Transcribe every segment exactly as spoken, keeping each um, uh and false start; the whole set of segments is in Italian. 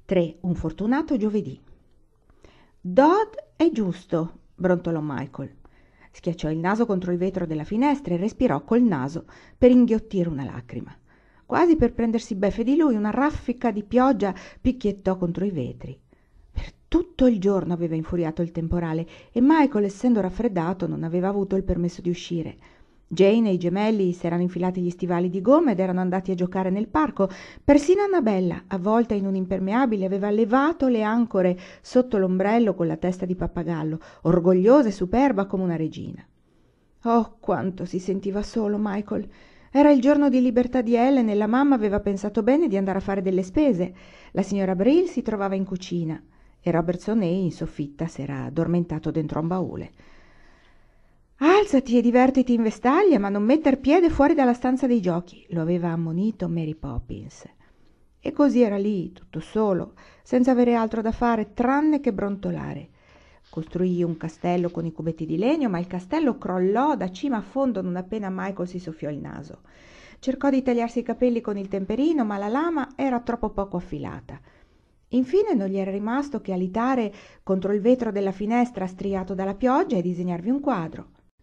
tre. Un fortunato giovedì. Dodd è giusto, brontolò Michael. Schiacciò il naso contro il vetro della finestra e respirò col naso per inghiottire una lacrima. Quasi per prendersi beffe di lui, una raffica di pioggia picchiettò contro i vetri. Per tutto il giorno aveva infuriato il temporale e Michael, essendo raffreddato, non aveva avuto il permesso di uscire. Jane e i gemelli si erano infilati gli stivali di gomma ed erano andati a giocare nel parco. Persino Annabella, avvolta in un impermeabile, aveva levato le ancore sotto l'ombrello con la testa di pappagallo, orgogliosa e superba come una regina. Oh, quanto si sentiva solo Michael! Era il giorno di libertà di Ellen e la mamma aveva pensato bene di andare a fare delle spese. La signora Brill si trovava in cucina e Robertson in soffitta s'era addormentato dentro un baule. «Alzati e divertiti in vestaglia, ma non metter piede fuori dalla stanza dei giochi», lo aveva ammonito Mary Poppins. E così era lì, tutto solo, senza avere altro da fare tranne che brontolare. Costruì un castello con i cubetti di legno, ma il castello crollò da cima a fondo non appena Michael si soffiò il naso. Cercò di tagliarsi i capelli con il temperino, ma la lama era troppo poco affilata. Infine non gli era rimasto che alitare contro il vetro della finestra striato dalla pioggia e disegnarvi un quadro.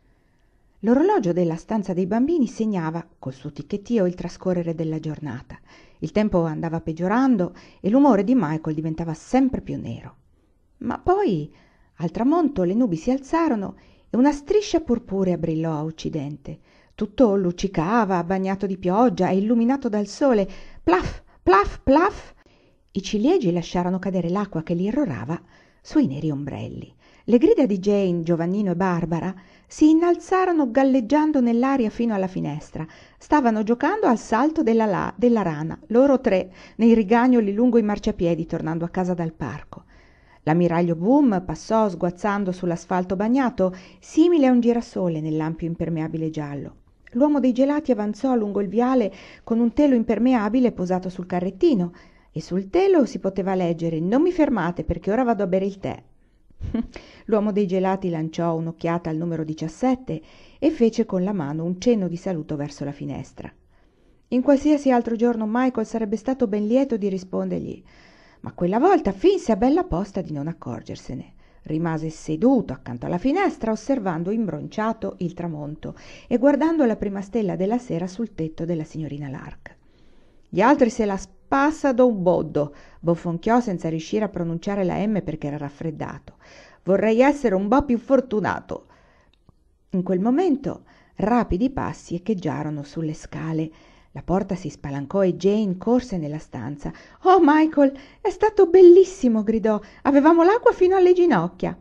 L'orologio della stanza dei bambini segnava, col suo ticchettio, il trascorrere della giornata. Il tempo andava peggiorando e l'umore di Michael diventava sempre più nero. Ma poi, al tramonto, le nubi si alzarono e una striscia purpurea brillò a occidente. Tutto luccicava, bagnato di pioggia e illuminato dal sole. Plaf, plaf, plaf! I ciliegi lasciarono cadere l'acqua che li irrorava sui neri ombrelli. Le grida di Jane, Giovannino e Barbara si innalzarono galleggiando nell'aria fino alla finestra. Stavano giocando al salto della, la, della rana, loro tre, nei rigagnoli lungo i marciapiedi, tornando a casa dal parco. L'ammiraglio Boom passò sguazzando sull'asfalto bagnato, simile a un girasole nell'ampio impermeabile giallo. L'uomo dei gelati avanzò lungo il viale con un telo impermeabile posato sul carrettino, e sul telo si poteva leggere: «Non mi fermate perché ora vado a bere il tè». L'uomo dei gelati lanciò un'occhiata al numero diciassette e fece con la mano un cenno di saluto verso la finestra. In qualsiasi altro giorno Michael sarebbe stato ben lieto di rispondergli, ma quella volta finse a bella posta di non accorgersene. Rimase seduto accanto alla finestra, osservando imbronciato il tramonto e guardando la prima stella della sera sul tetto della signorina Lark. «Gli altri se la spassa da un boddo», bofonchiò senza riuscire a pronunciare la M perché era raffreddato. «Vorrei essere un po' più fortunato». In quel momento rapidi passi echeggiarono sulle scale. La porta si spalancò e Jane corse nella stanza. «Oh, Michael, è stato bellissimo!» gridò. «Avevamo l'acqua fino alle ginocchia».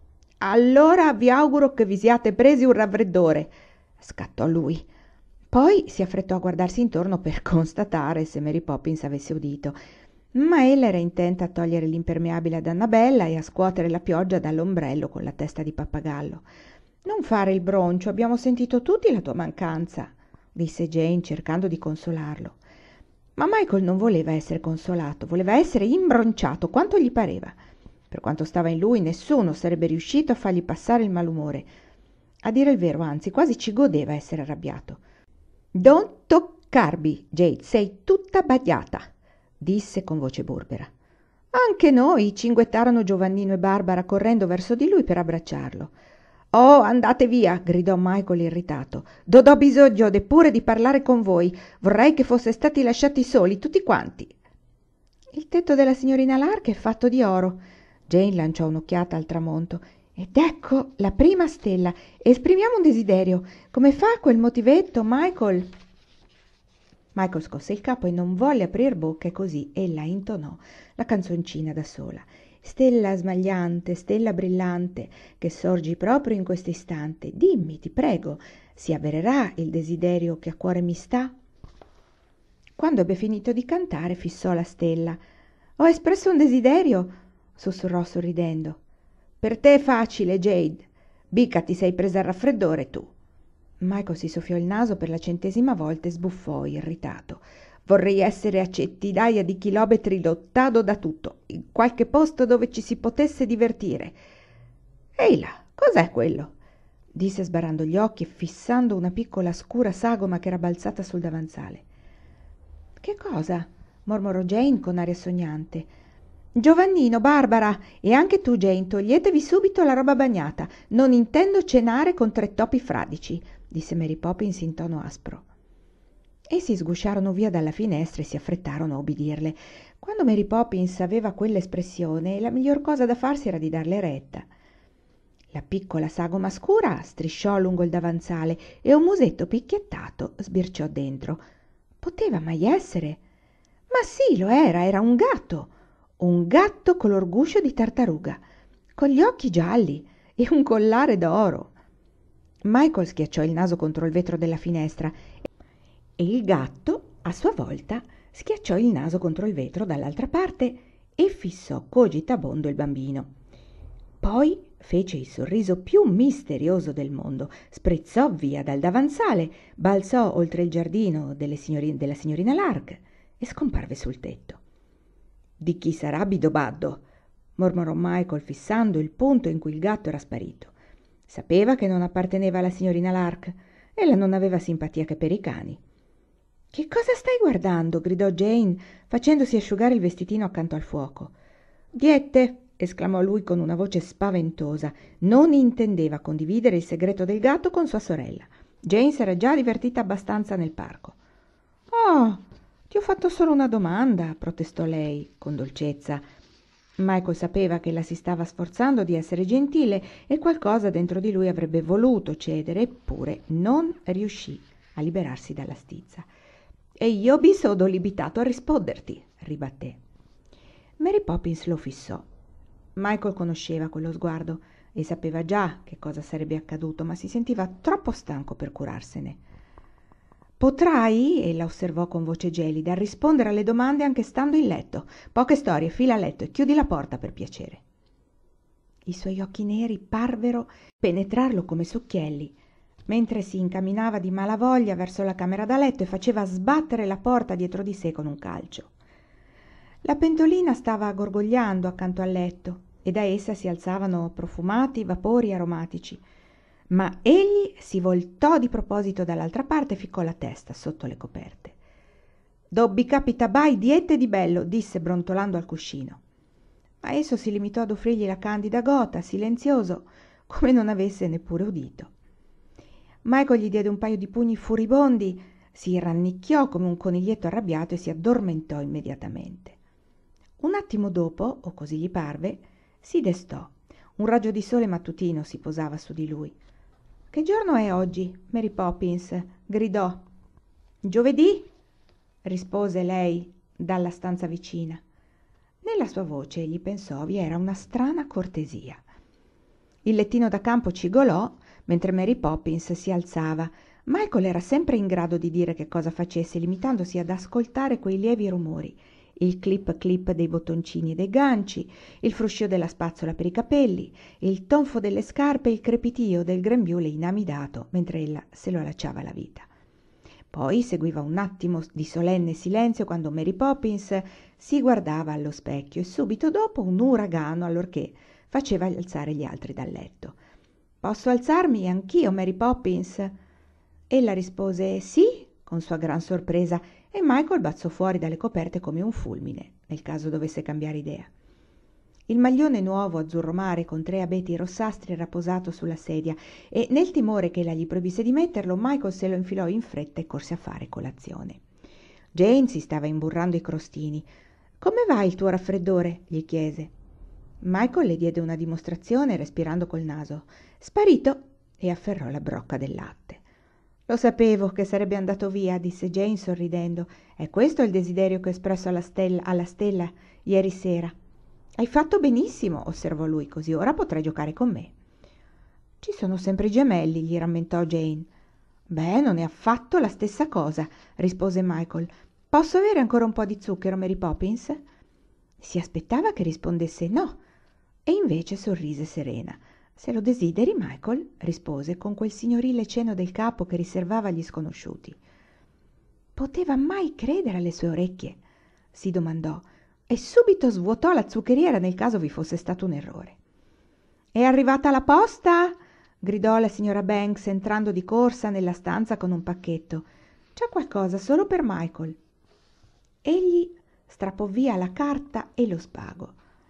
«Allora vi auguro che vi siate presi un raffreddore», scattò lui. Poi si affrettò a guardarsi intorno per constatare se Mary Poppins avesse udito, ma ella era intenta a togliere l'impermeabile ad Annabella e a scuotere la pioggia dall'ombrello con la testa di pappagallo. «Non fare il broncio, abbiamo sentito tutti la tua mancanza», disse Jane cercando di consolarlo. Ma Michael non voleva essere consolato, voleva essere imbronciato quanto gli pareva. Per quanto stava in lui, nessuno sarebbe riuscito a fargli passare il malumore. A dire il vero, anzi, quasi ci godeva essere arrabbiato. «Non toccarmi, Jade, sei tutta bagnata», disse con voce burbera. Anche noi, cinguettarono Giovannino e Barbara correndo verso di lui per abbracciarlo. «Oh, andate via!» gridò Michael irritato. «Non ho bisogno neppure di parlare con voi. Vorrei che foste stati lasciati soli tutti quanti». «Il tetto della signorina Lark è fatto di oro». Jane lanciò un'occhiata al tramonto. «Ed ecco la prima stella. Esprimiamo un desiderio. Come fa quel motivetto, Michael?» Michael scosse il capo e non volle aprir bocca e così ella intonò la canzoncina da sola. «Stella smagliante, stella brillante, che sorgi proprio in questo istante, dimmi, ti prego, si avvererà il desiderio che a cuore mi sta?» Quando ebbe finito di cantare, fissò la stella. «Ho espresso un desiderio», sussurrò sorridendo. «Per te è facile, Jade. Mica ti sei presa il raffreddore tu». Michael si soffiò il naso per la centesima volta e sbuffò irritato. «Vorrei essere a centinaia di chilometri lontano da tutto, in qualche posto dove ci si potesse divertire». «Ehi là, cos'è quello?» disse sbarrando gli occhi e fissando una piccola scura sagoma che era balzata sul davanzale. «Che cosa?» mormorò Jane con aria sognante. Giovannino, Barbara e anche tu, Jane, toglietevi subito la roba bagnata. Non intendo cenare con tre topi fradici, disse Mary Poppins in tono aspro. Essi sgusciarono via dalla finestra e si affrettarono a ubbidirle. Quando Mary Poppins aveva quell'espressione, la miglior cosa da farsi era di darle retta. La piccola sagoma scura strisciò lungo il davanzale e un musetto picchiettato sbirciò dentro. Poteva mai essere? Ma sì, lo era, era un gatto, un gatto color guscio di tartaruga, con gli occhi gialli e un collare d'oro. Michael schiacciò il naso contro il vetro della finestra e il gatto, a sua volta, schiacciò il naso contro il vetro dall'altra parte e fissò cogitabondo il bambino. Poi fece il sorriso più misterioso del mondo, sprezzò via dal davanzale, balzò oltre il giardino delle signori- della signorina Lark e scomparve sul tetto. «Di chi sarà Bidobaddo?» mormorò Michael fissando il punto in cui il gatto era sparito. Sapeva che non apparteneva alla signorina Lark. Ella non aveva simpatia che per i cani. «Che cosa stai guardando?» gridò Jane, facendosi asciugare il vestitino accanto al fuoco. «Diette!» esclamò lui con una voce spaventosa. Non intendeva condividere il segreto del gatto con sua sorella. Jane s'era già divertita abbastanza nel parco. «Oh, ti ho fatto solo una domanda», protestò lei con dolcezza. Michael sapeva che la si stava sforzando di essere gentile e qualcosa dentro di lui avrebbe voluto cedere, eppure non riuscì a liberarsi dalla stizza. «E io mi sono limitato a risponderti», ribatté. Mary Poppins lo fissò. Michael conosceva quello sguardo e sapeva già che cosa sarebbe accaduto, ma si sentiva troppo stanco per curarsene. «Potrai», ella osservò con voce gelida, «rispondere alle domande anche stando in letto. Poche storie, fila a letto e chiudi la porta per piacere». I suoi occhi neri parvero penetrarlo come succhielli, mentre si incamminava di malavoglia verso la camera da letto e faceva sbattere la porta dietro di sé con un calcio. La pentolina stava gorgogliando accanto al letto e da essa si alzavano profumati vapori aromatici, ma egli si voltò di proposito dall'altra parte e ficcò la testa sotto le coperte. «Dobbi capita bai diete di bello», disse brontolando al cuscino. Ma esso si limitò ad offrirgli la candida gota, silenzioso, come non avesse neppure udito. Michael gli diede un paio di pugni furibondi, si rannicchiò come un coniglietto arrabbiato e si addormentò immediatamente. Un attimo dopo, o così gli parve, si destò. Un raggio di sole mattutino si posava su di lui. «Che giorno è oggi, Mary Poppins?» gridò. «Giovedì?» rispose lei dalla stanza vicina. Nella sua voce, egli pensò, vi era una strana cortesia. Il lettino da campo cigolò mentre Mary Poppins si alzava. Michael era sempre in grado di dire che cosa facesse, limitandosi ad ascoltare quei lievi rumori, il clip clip dei bottoncini e dei ganci, il fruscio della spazzola per i capelli, il tonfo delle scarpe e il crepitio del grembiule inamidato mentre ella se lo allacciava alla vita. Poi seguiva un attimo di solenne silenzio quando Mary Poppins si guardava allo specchio e subito dopo un uragano allorché faceva alzare gli altri dal letto. «Posso alzarmi anch'io, Mary Poppins?» Ella rispose «sì», con sua gran sorpresa, e Michael balzò fuori dalle coperte come un fulmine, nel caso dovesse cambiare idea. Il maglione nuovo azzurro mare con tre abeti rossastri era posato sulla sedia e, nel timore che ella gli proibisse di metterlo, Michael se lo infilò in fretta e corse a fare colazione. Jane si stava imburrando i crostini. «Come va il tuo raffreddore?» gli chiese. Michael le diede una dimostrazione respirando col naso. «Sparito!» e afferrò la brocca del latte. «Lo sapevo che sarebbe andato via», disse Jane sorridendo. «È questo il desiderio che ho espresso alla stella, alla stella ieri sera». «Hai fatto benissimo», osservò lui, «così ora potrai giocare con me». «Ci sono sempre i gemelli», gli rammentò Jane. «Beh, non è affatto la stessa cosa», rispose Michael. «Posso avere ancora un po' di zucchero, Mary Poppins?» Si aspettava che rispondesse no, e invece sorrise serena. «Se lo desideri, Michael», rispose con quel signorile cenno del capo che riservava agli sconosciuti. Poteva mai credere alle sue orecchie? Si domandò, e subito svuotò la zuccheriera nel caso vi fosse stato un errore. «È arrivata la posta?» gridò la signora Banks entrando di corsa nella stanza con un pacchetto. «C'è qualcosa solo per Michael». Egli strappò via la carta e lo spago.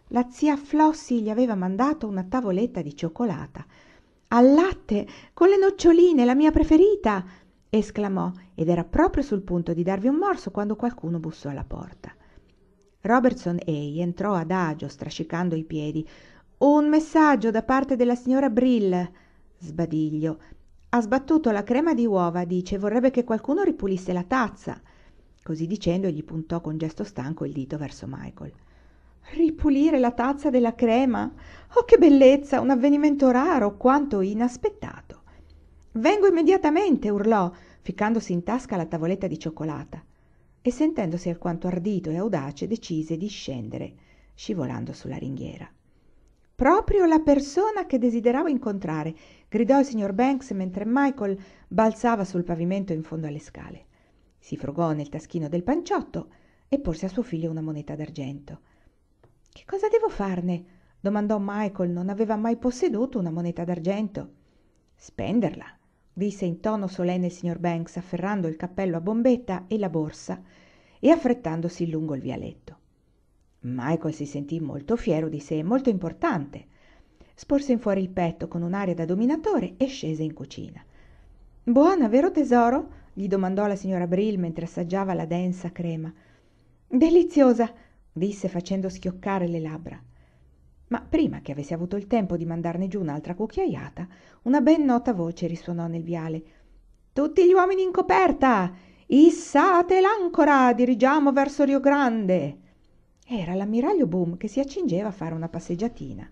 La zia Flossie gli aveva mandato una tavoletta di cioccolata. «Al latte, con le noccioline, la mia preferita!» esclamò, ed era proprio sul punto di darvi un morso quando qualcuno bussò alla porta. Robertson Hay entrò adagio, strascicando i piedi. «Un messaggio da parte della signora Brill!» Sbadiglio. «Ha sbattuto la crema di uova, dice, vorrebbe che qualcuno ripulisse la tazza». Così dicendo gli puntò con gesto stanco il dito verso Michael. «Ripulire la tazza della crema? Oh, che bellezza! Un avvenimento raro quanto inaspettato!» «Vengo immediatamente!» urlò, ficcandosi in tasca la tavoletta di cioccolata, e sentendosi alquanto ardito e audace decise di scendere, scivolando sulla ringhiera. «Proprio la persona che desideravo incontrare!» gridò il signor Banks mentre Michael balzava sul pavimento in fondo alle scale. Si frugò nel taschino del panciotto e porse a suo figlio una moneta d'argento. «Che cosa devo farne?» domandò Michael. Non aveva mai posseduto una moneta d'argento. «Spenderla», disse in tono solenne il signor Banks, afferrando il cappello a bombetta e la borsa e affrettandosi lungo il vialetto. Michael si sentì molto fiero di sé, molto importante. Sporse in fuori il petto con un'aria da dominatore e scese in cucina. «Buona, vero tesoro?» gli domandò la signora Brill mentre assaggiava la densa crema. «Deliziosa!» disse facendo schioccare le labbra. Ma prima che avesse avuto il tempo di mandarne giù un'altra cucchiaiata, una ben nota voce risuonò nel viale. «Tutti gli uomini in coperta! Issate l'ancora! Dirigiamo verso Rio Grande!» Era l'ammiraglio Boom che si accingeva a fare una passeggiatina.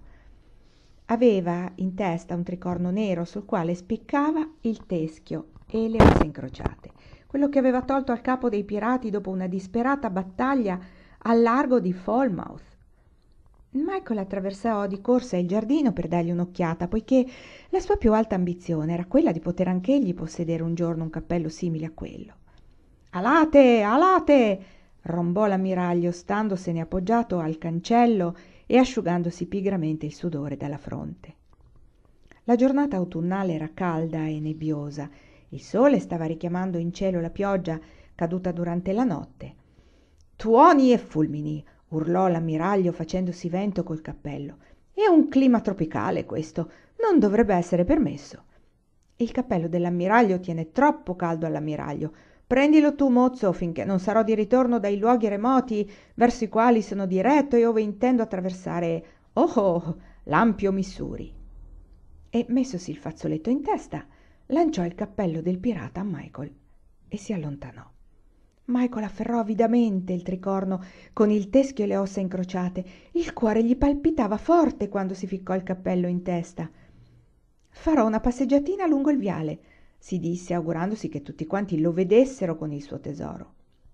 Aveva in testa un tricorno nero sul quale spiccava il teschio e le ossa incrociate, quello che aveva tolto al capo dei pirati dopo una disperata battaglia al largo di Falmouth. Michael attraversò di corsa il giardino per dargli un'occhiata, poiché la sua più alta ambizione era quella di poter anch'egli possedere un giorno un cappello simile a quello. «Alate, alate!» rombò l'ammiraglio, standosene appoggiato al cancello e asciugandosi pigramente il sudore dalla fronte. La giornata autunnale era calda e nebbiosa. Il sole stava richiamando in cielo la pioggia caduta durante la notte. «Tuoni e fulmini!» urlò l'ammiraglio facendosi vento col cappello. «È un clima tropicale questo, non dovrebbe essere permesso». «Il cappello dell'ammiraglio tiene troppo caldo all'ammiraglio. Prendilo tu, mozzo, finché non sarò di ritorno dai luoghi remoti verso i quali sono diretto e ove intendo attraversare, oh oh, l'ampio Missouri». E messosi il fazzoletto in testa, lanciò il cappello del pirata a Michael e si allontanò. Michael afferrò avidamente il tricorno con il teschio e le ossa incrociate. Il cuore gli palpitava forte quando si ficcò il cappello in testa. «Farò una passeggiatina lungo il viale», si disse, augurandosi che tutti quanti lo vedessero con il suo tesoro.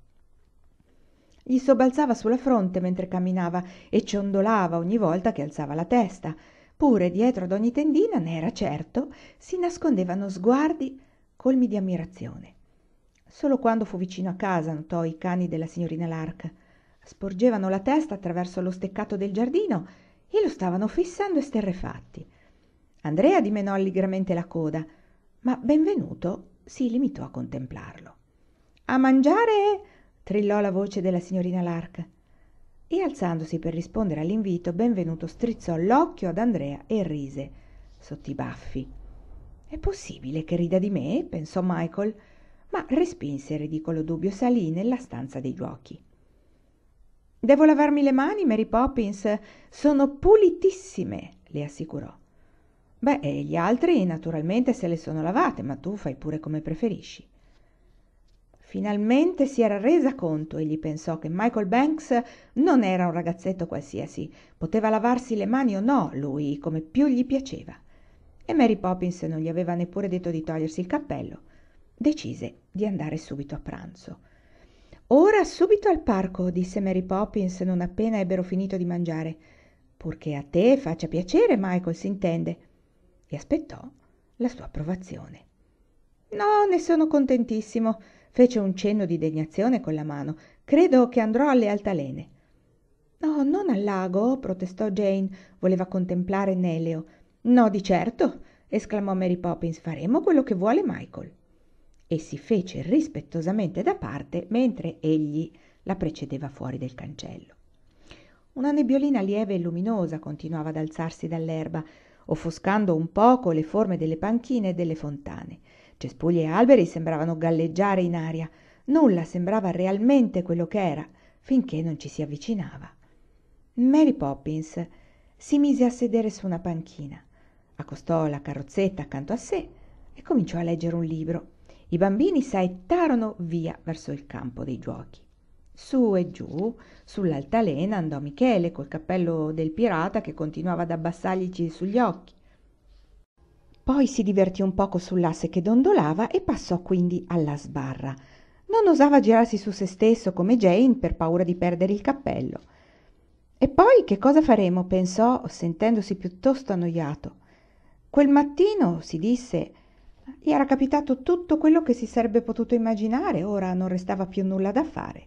Gli sobbalzava sulla fronte mentre camminava e ciondolava ogni volta che alzava la testa. Pure dietro ad ogni tendina, ne era certo, si nascondevano sguardi colmi di ammirazione. Solo quando fu vicino a casa notò i cani della signorina Lark. Sporgevano la testa attraverso lo steccato del giardino e lo stavano fissando esterrefatti. Andrea dimenò allegramente la coda, ma Benvenuto si limitò a contemplarlo. «A mangiare?» trillò la voce della signorina Lark. E alzandosi per rispondere all'invito, Benvenuto strizzò l'occhio ad Andrea e rise sotto i baffi. «È possibile che rida di me?» pensò Michael, ma respinse il ridicolo dubbio e salì nella stanza dei giochi. «Devo lavarmi le mani, Mary Poppins? Sono pulitissime», le assicurò. «Beh, e gli altri naturalmente se le sono lavate, ma tu fai pure come preferisci». Finalmente si era resa conto, egli pensò, che Michael Banks non era un ragazzetto qualsiasi. Poteva lavarsi le mani o no, lui, come più gli piaceva. E Mary Poppins non gli aveva neppure detto di togliersi il cappello. Decise di andare subito a pranzo. «Ora subito al parco», disse Mary Poppins non appena ebbero finito di mangiare. «Purché a te faccia piacere, Michael, s'intende». E aspettò la sua approvazione. «No, ne sono contentissimo», fece un cenno di degnazione con la mano. «Credo che andrò alle altalene». «No, non al lago», protestò Jane. Voleva contemplare Neleo. «No, di certo», esclamò Mary Poppins. «Faremo quello che vuole Michael». E si fece rispettosamente da parte mentre egli la precedeva fuori del cancello. Una nebbiolina lieve e luminosa continuava ad alzarsi dall'erba, offuscando un poco le forme delle panchine e delle fontane. Cespugli e alberi sembravano galleggiare in aria. Nulla sembrava realmente quello che era, finché non ci si avvicinava. Mary Poppins si mise a sedere su una panchina, accostò la carrozzetta accanto a sé e cominciò a leggere un libro. I bambini saettarono via verso il campo dei giochi. Su e giù, sull'altalena, andò Michele col cappello del pirata che continuava ad abbassarglisi sugli occhi. Poi si divertì un poco sull'asse che dondolava e passò quindi alla sbarra. Non osava girarsi su se stesso come Jane per paura di perdere il cappello. E poi che cosa faremo? Pensò, sentendosi piuttosto annoiato. Quel mattino, si disse, gli era capitato tutto quello che si sarebbe potuto immaginare, ora non restava più nulla da fare.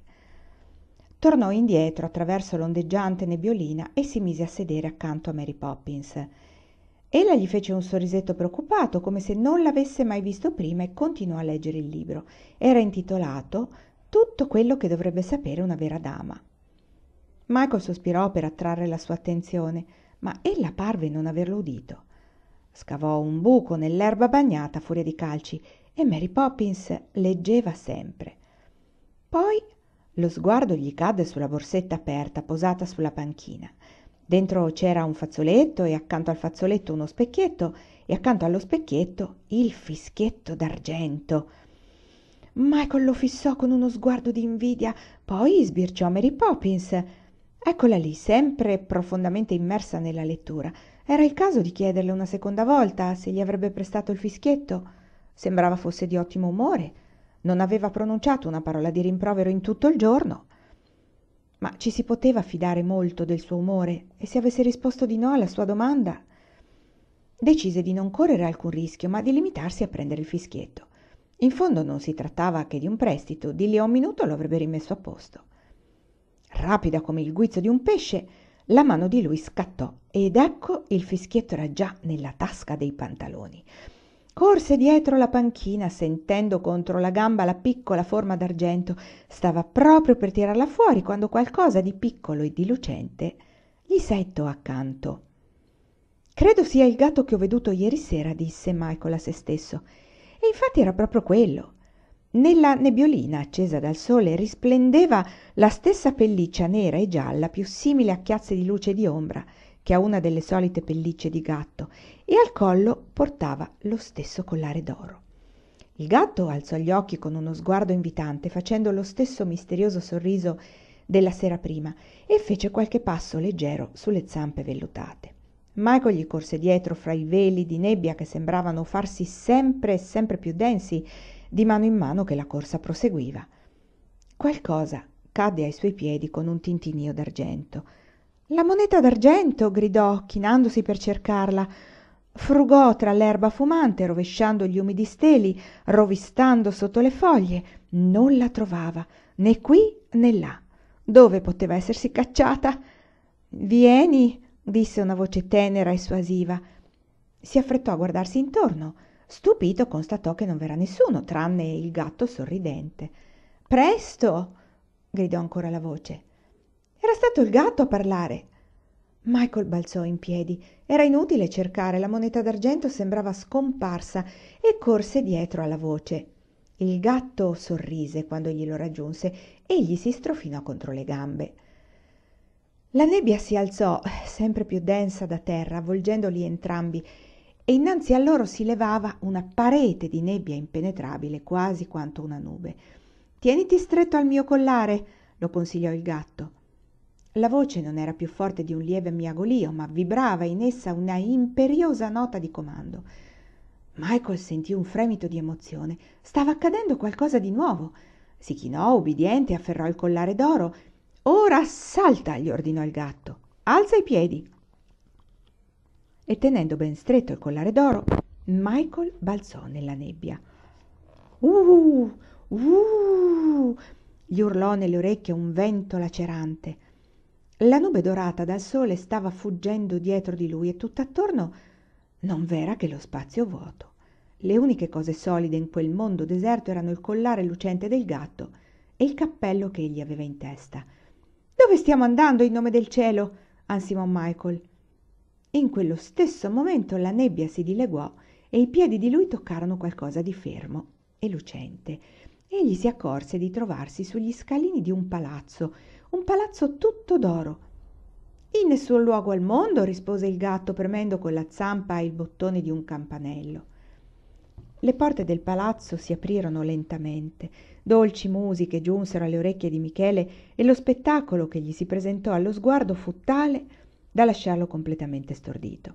Tornò indietro attraverso l'ondeggiante nebbiolina e si mise a sedere accanto a Mary Poppins. Ella gli fece un sorrisetto preoccupato, come se non l'avesse mai visto prima, e continuò a leggere il libro. Era intitolato Tutto quello che dovrebbe sapere una vera dama. Michael sospirò per attrarre la sua attenzione, ma ella parve non averlo udito. Scavò un buco nell'erba bagnata a furia di calci e Mary Poppins leggeva sempre. Poi lo sguardo gli cadde sulla borsetta aperta posata sulla panchina. Dentro c'era un fazzoletto e accanto al fazzoletto uno specchietto e accanto allo specchietto il fischietto d'argento. Michael lo fissò con uno sguardo di invidia, poi sbirciò Mary Poppins. Eccola lì, sempre profondamente immersa nella lettura. Era il caso di chiederle una seconda volta se gli avrebbe prestato il fischietto. Sembrava fosse di ottimo umore. Non aveva pronunciato una parola di rimprovero in tutto il giorno. Ma ci si poteva fidare molto del suo umore, e se avesse risposto di no alla sua domanda? Decise di non correre alcun rischio, ma di limitarsi a prendere il fischietto. In fondo non si trattava che di un prestito, di lì a un minuto lo avrebbe rimesso a posto. Rapida come il guizzo di un pesce, la mano di lui scattò, ed ecco il fischietto era già nella tasca dei pantaloni. Corse dietro la panchina, sentendo contro la gamba la piccola forma d'argento. Stava proprio per tirarla fuori quando qualcosa di piccolo e di lucente gli saettò accanto. «Credo sia il gatto che ho veduto ieri sera», disse Michael a se stesso. E infatti era proprio quello. Nella nebbiolina accesa dal sole risplendeva la stessa pelliccia nera e gialla, più simile a chiazze di luce e di ombra che a una delle solite pellicce di gatto, e al collo portava lo stesso collare d'oro. Il gatto alzò gli occhi con uno sguardo invitante, facendo lo stesso misterioso sorriso della sera prima, e fece qualche passo leggero sulle zampe vellutate. Michael gli corse dietro fra i veli di nebbia che sembravano farsi sempre e sempre più densi di mano in mano che la corsa proseguiva. Qualcosa cadde ai suoi piedi con un tintinnio d'argento. «La moneta d'argento!» gridò, chinandosi per cercarla. Frugò tra l'erba fumante, rovesciando gli umidi steli, rovistando sotto le foglie. Non la trovava, né qui né là. Dove poteva essersi cacciata? «Vieni!» disse una voce tenera e suasiva. Si affrettò a guardarsi intorno. Stupito constatò che non v'era nessuno, tranne il gatto sorridente. «Presto!» gridò ancora la voce. Era stato il gatto a parlare. Michael balzò in piedi. Era inutile cercare, la moneta d'argento sembrava scomparsa, e corse dietro alla voce. Il gatto sorrise quando glielo raggiunse e gli si strofinò contro le gambe. La nebbia si alzò, sempre più densa da terra, avvolgendoli entrambi, e innanzi a loro si levava una parete di nebbia impenetrabile, quasi quanto una nube. «Tieniti stretto al mio collare», lo consigliò il gatto. La voce non era più forte di un lieve miagolio, ma vibrava in essa una imperiosa nota di comando. Michael sentì un fremito di emozione. Stava accadendo qualcosa di nuovo. Si chinò, ubbidiente, e afferrò il collare d'oro. «Ora salta!» gli ordinò il gatto. «Alza i piedi!» E tenendo ben stretto il collare d'oro, Michael balzò nella nebbia. «Uh! Uh!» gli urlò nelle orecchie un vento lacerante. La nube dorata dal sole stava fuggendo dietro di lui e tutt'attorno non v'era che lo spazio vuoto. Le uniche cose solide in quel mondo deserto erano il collare lucente del gatto e il cappello che egli aveva in testa. Dove stiamo andando, in nome del cielo? Ansimò Michael. In quello stesso momento la nebbia si dileguò e i piedi di lui toccarono qualcosa di fermo e lucente. Egli si accorse di trovarsi sugli scalini di un palazzo, un palazzo tutto d'oro. In nessun luogo al mondo, rispose il gatto premendo con la zampa il bottone di un campanello. Le porte del palazzo si aprirono lentamente, dolci musiche giunsero alle orecchie di Michele e lo spettacolo che gli si presentò allo sguardo fu tale da lasciarlo completamente stordito.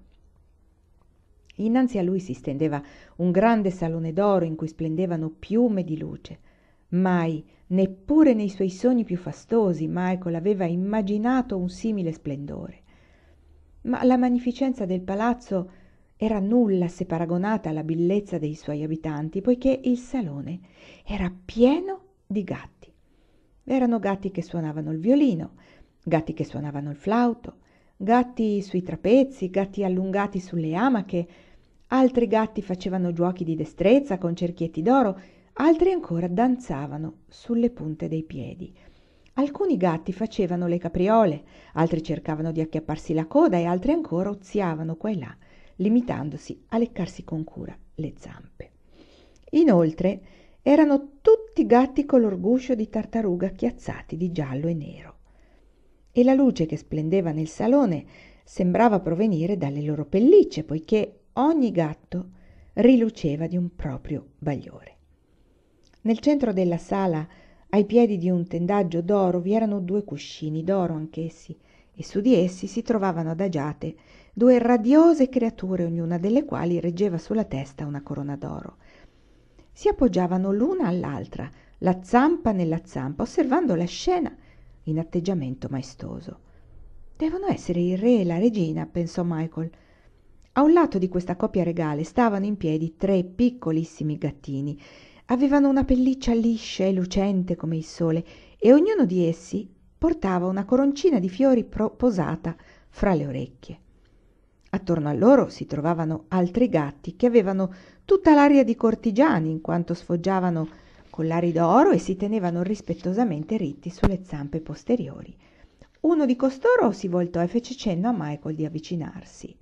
Innanzi a lui si stendeva un grande salone d'oro in cui splendevano piume di luce. Mai, neppure nei suoi sogni più fastosi, Michael aveva immaginato un simile splendore. Ma la magnificenza del palazzo era nulla se paragonata alla bellezza dei suoi abitanti, poiché il salone era pieno di gatti. Erano gatti che suonavano il violino, gatti che suonavano il flauto, gatti sui trapezzi, gatti allungati sulle amache, altri gatti facevano giochi di destrezza con cerchietti d'oro, altri ancora danzavano sulle punte dei piedi. Alcuni gatti facevano le capriole, altri cercavano di acchiapparsi la coda e altri ancora oziavano qua e là, limitandosi a leccarsi con cura le zampe. Inoltre erano tutti gatti color guscio di tartaruga chiazzati di giallo e nero, e la luce che splendeva nel salone sembrava provenire dalle loro pellicce, poiché ogni gatto riluceva di un proprio bagliore. Nel centro della sala, ai piedi di un tendaggio d'oro, vi erano due cuscini d'oro anch'essi, e su di essi si trovavano adagiate due radiose creature, ognuna delle quali reggeva sulla testa una corona d'oro. Si appoggiavano l'una all'altra, la zampa nella zampa, osservando la scena in atteggiamento maestoso. Devono essere il re e la regina, pensò Michael. A un lato di questa coppia regale stavano in piedi tre piccolissimi gattini. Avevano una pelliccia liscia e lucente come il sole e ognuno di essi portava una coroncina di fiori posata fra le orecchie. Attorno a loro si trovavano altri gatti che avevano tutta l'aria di cortigiani, in quanto sfoggiavano collari d'oro e si tenevano rispettosamente ritti sulle zampe posteriori. Uno di costoro si voltò e fece cenno a Michael di avvicinarsi.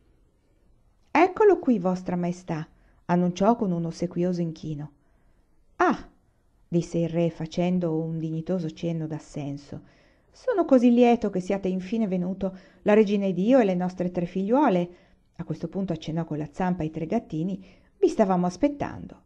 «Eccolo qui, vostra maestà», annunciò con un ossequioso inchino. «Ah», disse il re facendo un dignitoso cenno d'assenso, «sono così lieto che siate infine venuto, la regina ed io e le nostre tre figliuole», a questo punto accennò con la zampa ai tre gattini, «vi stavamo aspettando».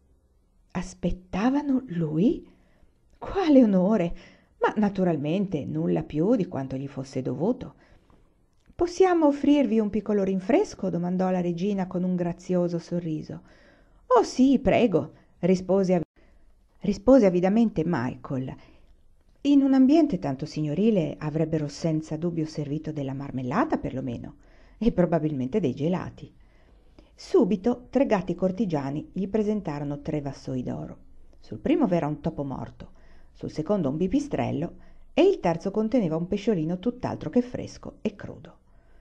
Aspettavano lui? Quale onore! Ma naturalmente nulla più di quanto gli fosse dovuto. «Possiamo offrirvi un piccolo rinfresco?» domandò la regina con un grazioso sorriso. «Oh sì, prego», rispose, av- rispose avidamente Michael. In un ambiente tanto signorile avrebbero senza dubbio servito della marmellata perlomeno, e probabilmente dei gelati. Subito tre gatti cortigiani gli presentarono tre vassoi d'oro. Sul primo v'era un topo morto, sul secondo un pipistrello e il terzo conteneva un pesciolino tutt'altro che fresco e crudo.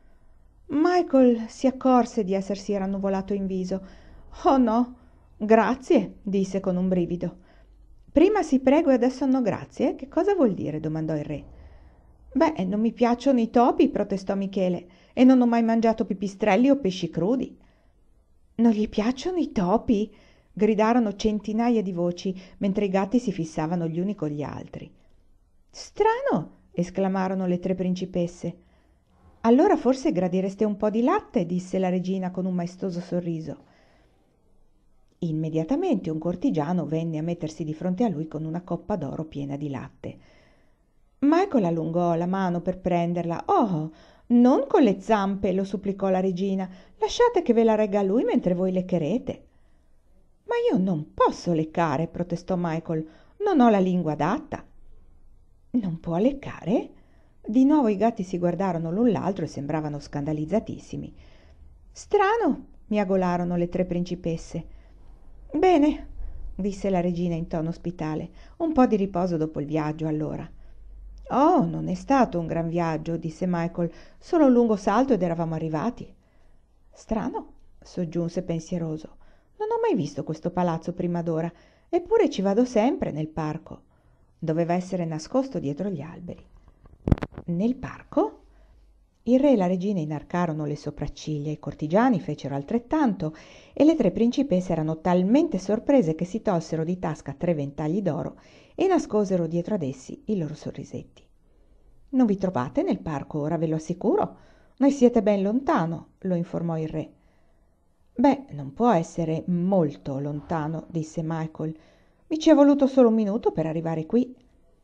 Michael si accorse di essersi rannuvolato in viso. «Oh no, grazie», disse con un brivido. «Prima sì prego e adesso no grazie? Che cosa vuol dire?» domandò il re. «Beh, non mi piacciono i topi», protestò Michele, «e non ho mai mangiato pipistrelli o pesci crudi». «Non gli piacciono i topi?» gridarono centinaia di voci, mentre i gatti si fissavano gli uni con gli altri. «Strano!» esclamarono le tre principesse. «Allora forse gradireste un po' di latte?» disse la regina con un maestoso sorriso. Immediatamente un cortigiano venne a mettersi di fronte a lui con una coppa d'oro piena di latte. Michael allungò la mano per prenderla. «Oh, non con le zampe!» lo supplicò la regina. «Lasciate che ve la regga lui mentre voi leccherete». «Ma io non posso leccare», protestò Michael. «Non ho la lingua adatta». «Non può leccare?» Di nuovo i gatti si guardarono l'un l'altro e sembravano scandalizzatissimi. «Strano», miagolarono le tre principesse. «Bene», disse la regina in tono ospitale, «un po' di riposo dopo il viaggio, allora». «Oh, non è stato un gran viaggio», disse Michael, «solo un lungo salto ed eravamo arrivati». «Strano», soggiunse pensieroso, «non ho mai visto questo palazzo prima d'ora, eppure ci vado sempre nel parco». Doveva essere nascosto dietro gli alberi. Nel parco? Il re e la regina inarcarono le sopracciglia, i cortigiani fecero altrettanto e le tre principesse erano talmente sorprese che si tolsero di tasca tre ventagli d'oro e nascosero dietro ad essi i loro sorrisetti. Non vi trovate nel parco ora, ve lo assicuro. Noi siete ben lontano, lo informò il re. Beh, non può essere molto lontano, disse Michael. Mi ci è voluto solo un minuto per arrivare qui.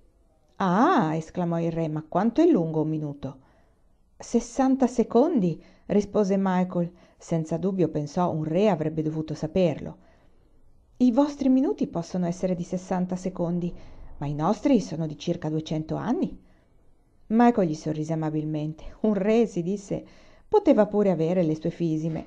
Ah, esclamò il re, ma quanto è lungo un minuto? Sessanta secondi, rispose Michael. Senza dubbio pensò un re avrebbe dovuto saperlo. I vostri minuti possono essere di sessanta secondi, ma i nostri sono di circa duecento anni. Michael gli sorrise amabilmente. Un re, si disse, poteva pure avere le sue fisime.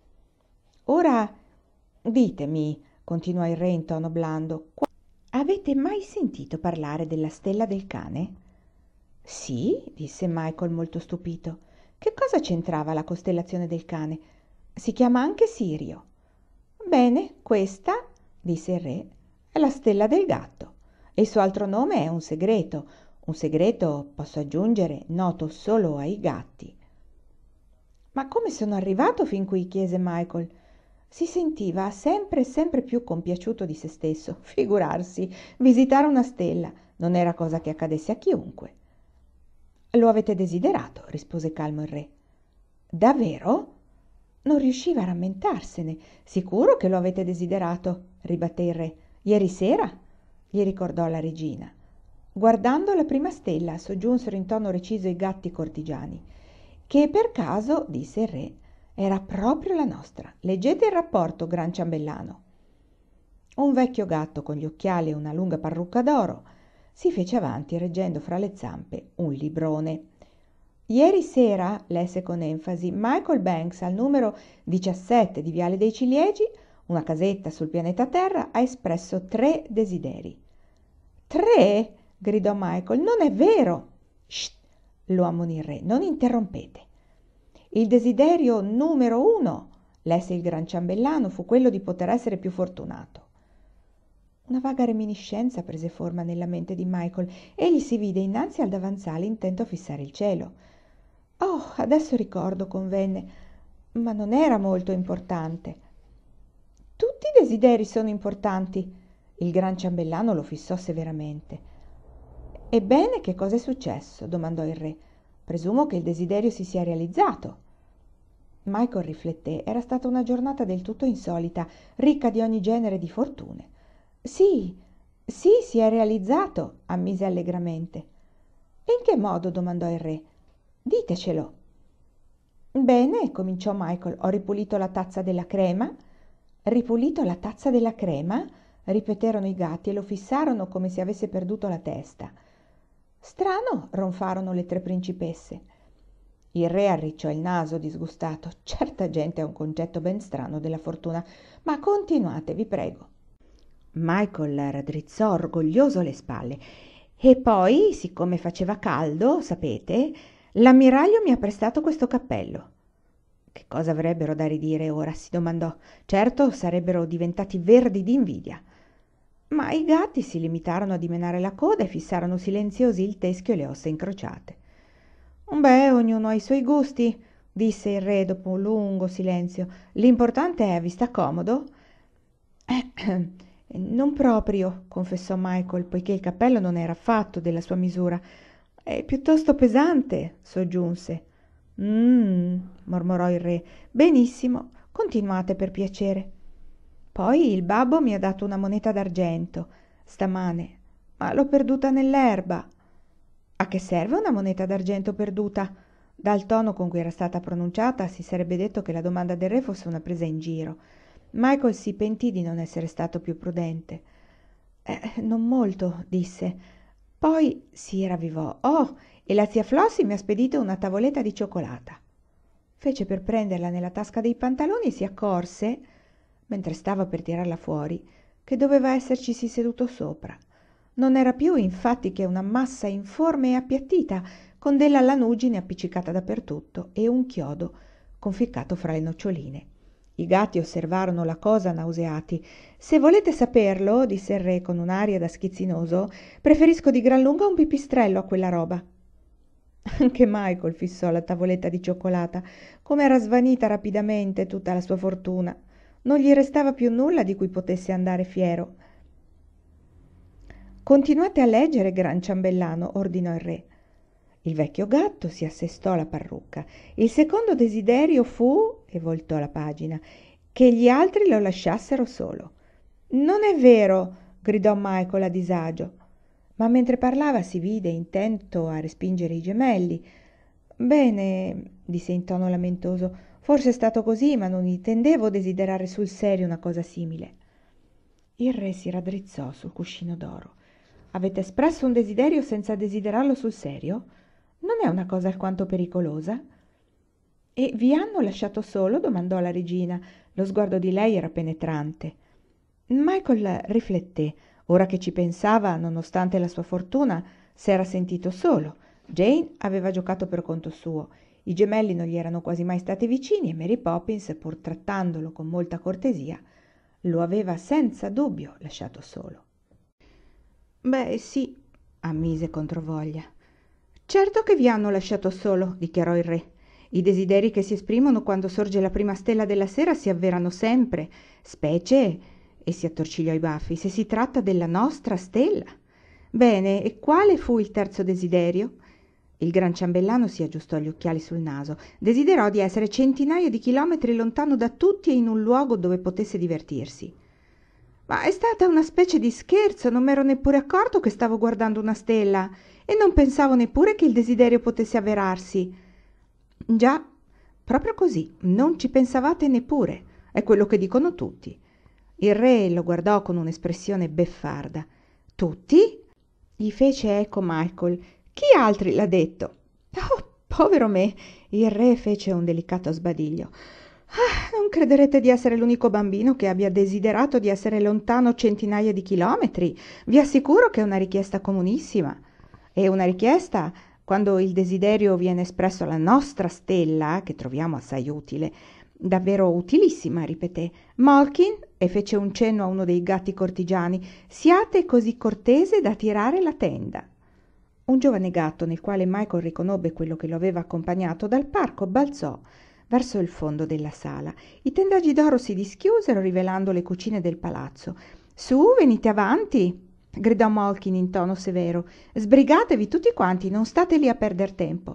Ora ditemi, continuò il re in tono blando, avete mai sentito parlare della stella del cane? Sì, disse Michael molto stupito. Che cosa c'entrava la costellazione del cane? Si chiama anche Sirio. Bene, questa, disse il re, è la stella del gatto e il suo altro nome è un segreto, un segreto, posso aggiungere, noto solo ai gatti. Ma come sono arrivato fin qui? Chiese Michael. Si sentiva sempre e sempre più compiaciuto di se stesso. Figurarsi, visitare una stella non era cosa che accadesse a chiunque. Lo avete desiderato, rispose calmo il re. Davvero? Non riusciva a rammentarsene. Sicuro che lo avete desiderato, ribatté il re. Ieri sera? Gli ricordò la regina. Guardando la prima stella, soggiunsero in tono reciso i gatti cortigiani. Che per caso, disse il re, era proprio la nostra. Leggete il rapporto, gran ciambellano. Un vecchio gatto con gli occhiali e una lunga parrucca d'oro si fece avanti reggendo fra le zampe un librone. Ieri sera, lesse con enfasi, Michael Banks al numero diciassette di Viale dei Ciliegi, una casetta sul pianeta Terra, ha espresso tre desideri. Tre? Gridò Michael. Non è vero! Shh! Lo ammonì il re. Non interrompete. Il desiderio numero uno, lesse il gran ciambellano, fu quello di poter essere più fortunato. Una vaga reminiscenza prese forma nella mente di Michael. Egli si vide innanzi al davanzale intento a fissare il cielo. Oh, adesso ricordo, convenne, ma non era molto importante. Tutti i desideri sono importanti. Il gran ciambellano lo fissò severamente. Ebbene, che cosa è successo? Domandò il re. Presumo che il desiderio si sia realizzato. Michael rifletté. Era stata una giornata del tutto insolita, ricca di ogni genere di fortune. Sì, sì, si è realizzato, ammise allegramente. E in che modo? Domandò il re. Ditecelo. Bene, cominciò Michael, ho ripulito la tazza della crema. Ripulito la tazza della crema? Ripeterono i gatti e lo fissarono come se avesse perduto la testa. Strano, ronfarono le tre principesse. Il re arricciò il naso disgustato. Certa gente ha un concetto ben strano della fortuna, ma continuate, vi prego. Michael raddrizzò orgoglioso le spalle. E poi, siccome faceva caldo, sapete, l'ammiraglio mi ha prestato questo cappello. Che cosa avrebbero da ridire ora? Si domandò. Certo, sarebbero diventati verdi d'invidia. Ma i gatti si limitarono a dimenare la coda e fissarono silenziosi il teschio e le ossa incrociate. Beh, ognuno ha i suoi gusti, disse il re dopo un lungo silenzio. L'importante è, vi sta comodo? Eh, non proprio, confessò Michael, poiché il cappello non era affatto della sua misura. È piuttosto pesante, soggiunse. Mmm, mormorò il re. Benissimo, continuate per piacere. Poi il babbo mi ha dato una moneta d'argento stamane, ma l'ho perduta nell'erba. A che serve una moneta d'argento perduta? Dal tono con cui era stata pronunciata si sarebbe detto che la domanda del re fosse una presa in giro. Michael si pentì di non essere stato più prudente. Eh, non molto, disse. Poi si ravvivò. Oh, e la zia Flossie mi ha spedito una tavoletta di cioccolata. Fece per prenderla nella tasca dei pantaloni e si accorse, mentre stava per tirarla fuori, che doveva essercisi seduto sopra. Non era più infatti che una massa informe e appiattita, con della lanugine appiccicata dappertutto e un chiodo conficcato fra le noccioline. I gatti osservarono la cosa nauseati. Se volete saperlo, disse il re con un'aria da schizzinoso, preferisco di gran lunga un pipistrello a quella roba. Anche Michael fissò la tavoletta di cioccolata, come era svanita rapidamente tutta la sua fortuna. Non gli restava più nulla di cui potesse andare fiero. «Continuate a leggere, gran ciambellano», ordinò il re. Il vecchio gatto si assestò la parrucca. Il secondo desiderio fu, e voltò la pagina, che gli altri lo lasciassero solo. «Non è vero», gridò Michael a disagio. Ma mentre parlava si vide intento a respingere i gemelli. «Bene», disse in tono lamentoso, «forse è stato così, ma non intendevo desiderare sul serio una cosa simile». Il re si raddrizzò sul cuscino d'oro. «Avete espresso un desiderio senza desiderarlo sul serio? Non è una cosa alquanto pericolosa?» «E vi hanno lasciato solo?» domandò la regina. Lo sguardo di lei era penetrante. Michael rifletté. Ora che ci pensava, nonostante la sua fortuna, s'era sentito solo. Jane aveva giocato per conto suo. I gemelli non gli erano quasi mai stati vicini e Mary Poppins, pur trattandolo con molta cortesia, lo aveva senza dubbio lasciato solo. «Beh, sì», ammise controvoglia. «Certo che vi hanno lasciato solo», dichiarò il re. «I desideri che si esprimono quando sorge la prima stella della sera si avverano sempre, specie...» e si attorcigliò i baffi, «se si tratta della nostra stella. Bene, e quale fu il terzo desiderio?» Il gran ciambellano si aggiustò gli occhiali sul naso. «Desiderò di essere centinaia di chilometri lontano da tutti e in un luogo dove potesse divertirsi». «Ma è stata una specie di scherzo, non m'ero neppure accorto che stavo guardando una stella e non pensavo neppure che il desiderio potesse avverarsi». «Già, proprio così, non ci pensavate neppure, è quello che dicono tutti». Il re lo guardò con un'espressione beffarda. «Tutti?» gli fece eco Michael. «Chi altri l'ha detto?» «Oh, povero me!» Il re fece un delicato sbadiglio. «Ah, non crederete di essere l'unico bambino che abbia desiderato di essere lontano centinaia di chilometri. Vi assicuro che è una richiesta comunissima. E una richiesta, quando il desiderio viene espresso alla nostra stella, che troviamo assai utile, davvero utilissima», ripeté. «Molkin», e fece un cenno a uno dei gatti cortigiani, «siate così cortese da tirare la tenda». Un giovane gatto, nel quale Michael riconobbe quello che lo aveva accompagnato dal parco, balzò verso il fondo della sala. I tendaggi d'oro si dischiusero, rivelando le cucine del palazzo. «Su, venite avanti», gridò Molkin in tono severo. «Sbrigatevi tutti quanti, non state lì a perder tempo».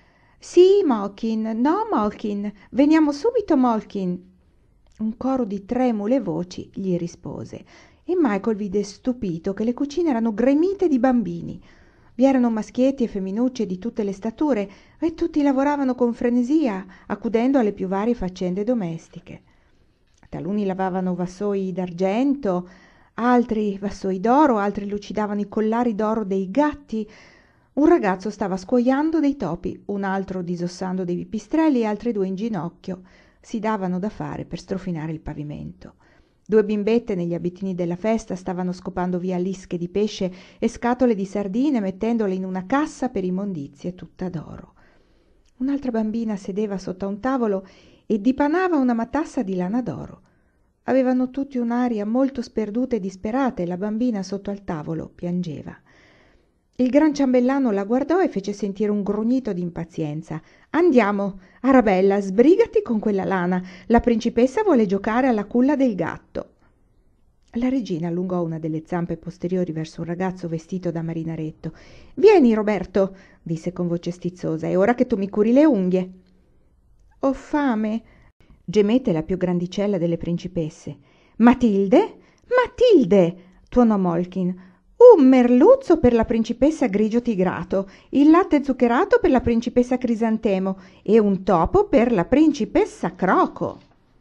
«Sì, Molkin, no, Molkin, veniamo subito, Molkin». Un coro di tremule voci gli rispose e Michael vide stupito che le cucine erano gremite di bambini. Vi erano maschietti e femminucce di tutte le stature e tutti lavoravano con frenesia, accudendo alle più varie faccende domestiche. Taluni lavavano vassoi d'argento, altri vassoi d'oro, altri lucidavano i collari d'oro dei gatti. Un ragazzo stava scuoiando dei topi, un altro disossando dei pipistrelli e altri due in ginocchio si davano da fare per strofinare il pavimento. Due bimbette negli abitini della festa stavano scopando via lische di pesce e scatole di sardine, mettendole in una cassa per immondizie tutta d'oro. Un'altra bambina sedeva sotto a un tavolo e dipanava una matassa di lana d'oro. Avevano tutti un'aria molto sperduta e disperata e la bambina sotto al tavolo piangeva. Il gran ciambellano la guardò e fece sentire un grugnito d'impazienza. «Andiamo, Arabella, sbrigati con quella lana. La principessa vuole giocare alla culla del gatto». La regina allungò una delle zampe posteriori verso un ragazzo vestito da marinaretto. «Vieni, Roberto», disse con voce stizzosa, «è ora che tu mi curi le unghie». «Ho fame», gemette la più grandicella delle principesse. «Matilde? Matilde!» tuonò Molkin. «Un merluzzo per la principessa grigio tigrato, il latte zuccherato per la principessa crisantemo e un topo per la principessa croco».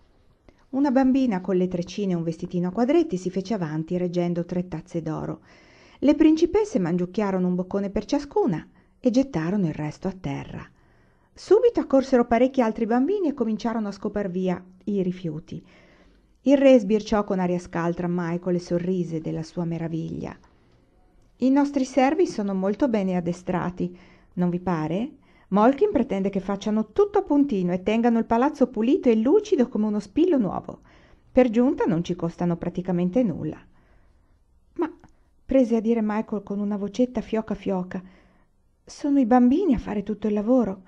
Una bambina con le treccine e un vestitino a quadretti si fece avanti reggendo tre tazze d'oro. Le principesse mangiucchiarono un boccone per ciascuna e gettarono il resto a terra. Subito accorsero parecchi altri bambini e cominciarono a scopar via i rifiuti. Il re sbirciò con aria scaltra a Michael e sorrise della sua meraviglia. «I nostri servi sono molto bene addestrati, non vi pare? Molkin pretende che facciano tutto a puntino e tengano il palazzo pulito e lucido come uno spillo nuovo. Per giunta non ci costano praticamente nulla». «Ma», prese a dire Michael con una vocetta fioca fioca, Sono i bambini a fare tutto il lavoro.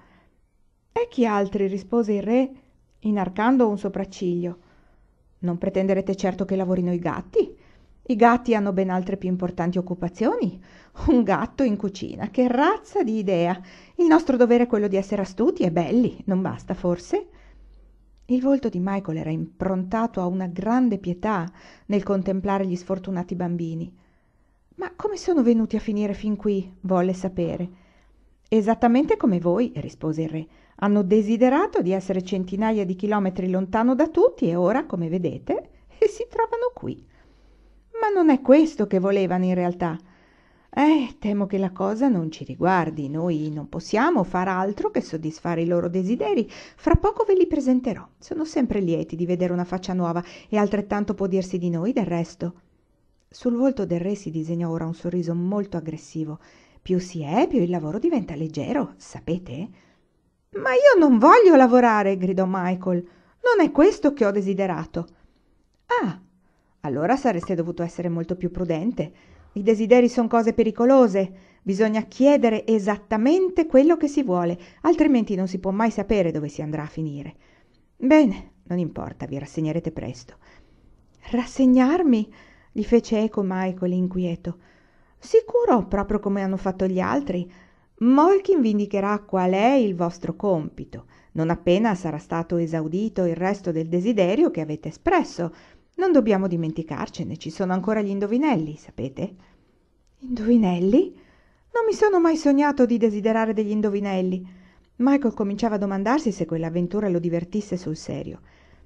E chi altri? Rispose il re, inarcando un sopracciglio. Non pretenderete certo che lavorino i gatti? I gatti hanno ben altre più importanti occupazioni. Un gatto in cucina, che razza di idea! Il nostro dovere è quello di essere astuti e belli, non basta forse? Il volto di Michael era improntato a una grande pietà nel contemplare gli sfortunati bambini. Ma come sono venuti a finire fin qui? Volle sapere. Esattamente come voi, rispose il re. Hanno desiderato di essere centinaia di chilometri lontano da tutti e ora, come vedete, si trovano qui. Ma non è questo che volevano in realtà. Eh, temo che la cosa non ci riguardi. Noi non possiamo far altro che soddisfare i loro desideri. Fra poco ve li presenterò. Sono sempre lieti di vedere una faccia nuova e altrettanto può dirsi di noi del resto. Sul volto del re si disegnò ora un sorriso molto aggressivo. Più si è, più il lavoro diventa leggero, sapete? Ma io non voglio lavorare, gridò Michael. Non è questo che ho desiderato. Ah, allora sareste dovuto essere molto più prudente. I desideri son cose pericolose. Bisogna chiedere esattamente quello che si vuole, altrimenti non si può mai sapere dove si andrà a finire. Bene, non importa, vi rassegnerete presto. Rassegnarmi? Gli fece eco Michael inquieto. Sicuro, proprio come hanno fatto gli altri. Molkin vi indicherà qual è il vostro compito, non appena sarà stato esaudito il resto del desiderio che avete espresso. Non dobbiamo dimenticarcene, ci sono ancora gli indovinelli, sapete? Indovinelli? Non mi sono mai sognato di desiderare degli indovinelli. Michael cominciava a domandarsi se quell'avventura lo divertisse sul serio.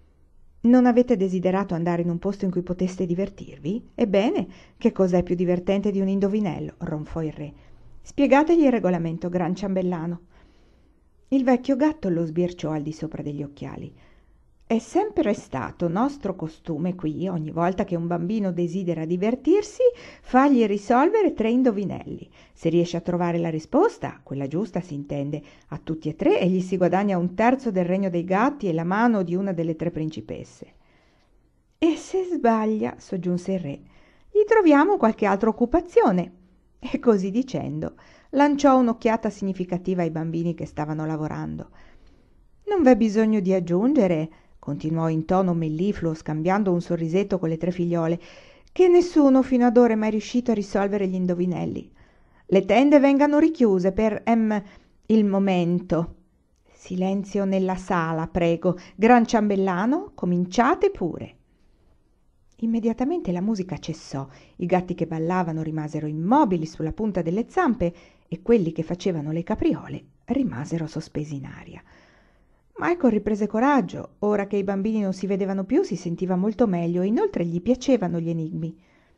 Non avete desiderato andare in un posto in cui poteste divertirvi? Ebbene, che cos'è più divertente di un indovinello? Ronfò il re. Spiegategli il regolamento, gran ciambellano. Il vecchio gatto lo sbirciò al di sopra degli occhiali. È sempre stato nostro costume qui, ogni volta che un bambino desidera divertirsi, fargli risolvere tre indovinelli. Se riesce a trovare la risposta, quella giusta si intende, a tutti e tre, egli si guadagna un terzo del regno dei gatti e la mano di una delle tre principesse. E se sbaglia, soggiunse il re, gli troviamo qualche altra occupazione. E così dicendo, lanciò un'occhiata significativa ai bambini che stavano lavorando. Non v'è bisogno di aggiungere, continuò in tono mellifluo, scambiando un sorrisetto con le tre figliole, che nessuno fino ad ora è mai riuscito a risolvere gli indovinelli. Le tende vengano richiuse per em, il momento. Silenzio nella sala, prego. Gran ciambellano, cominciate pure. Immediatamente la musica cessò, i gatti che ballavano rimasero immobili sulla punta delle zampe e quelli che facevano le capriole rimasero sospesi in aria. Michael riprese coraggio. Ora che i bambini non si vedevano più si sentiva molto meglio e inoltre gli piacevano gli enigmi.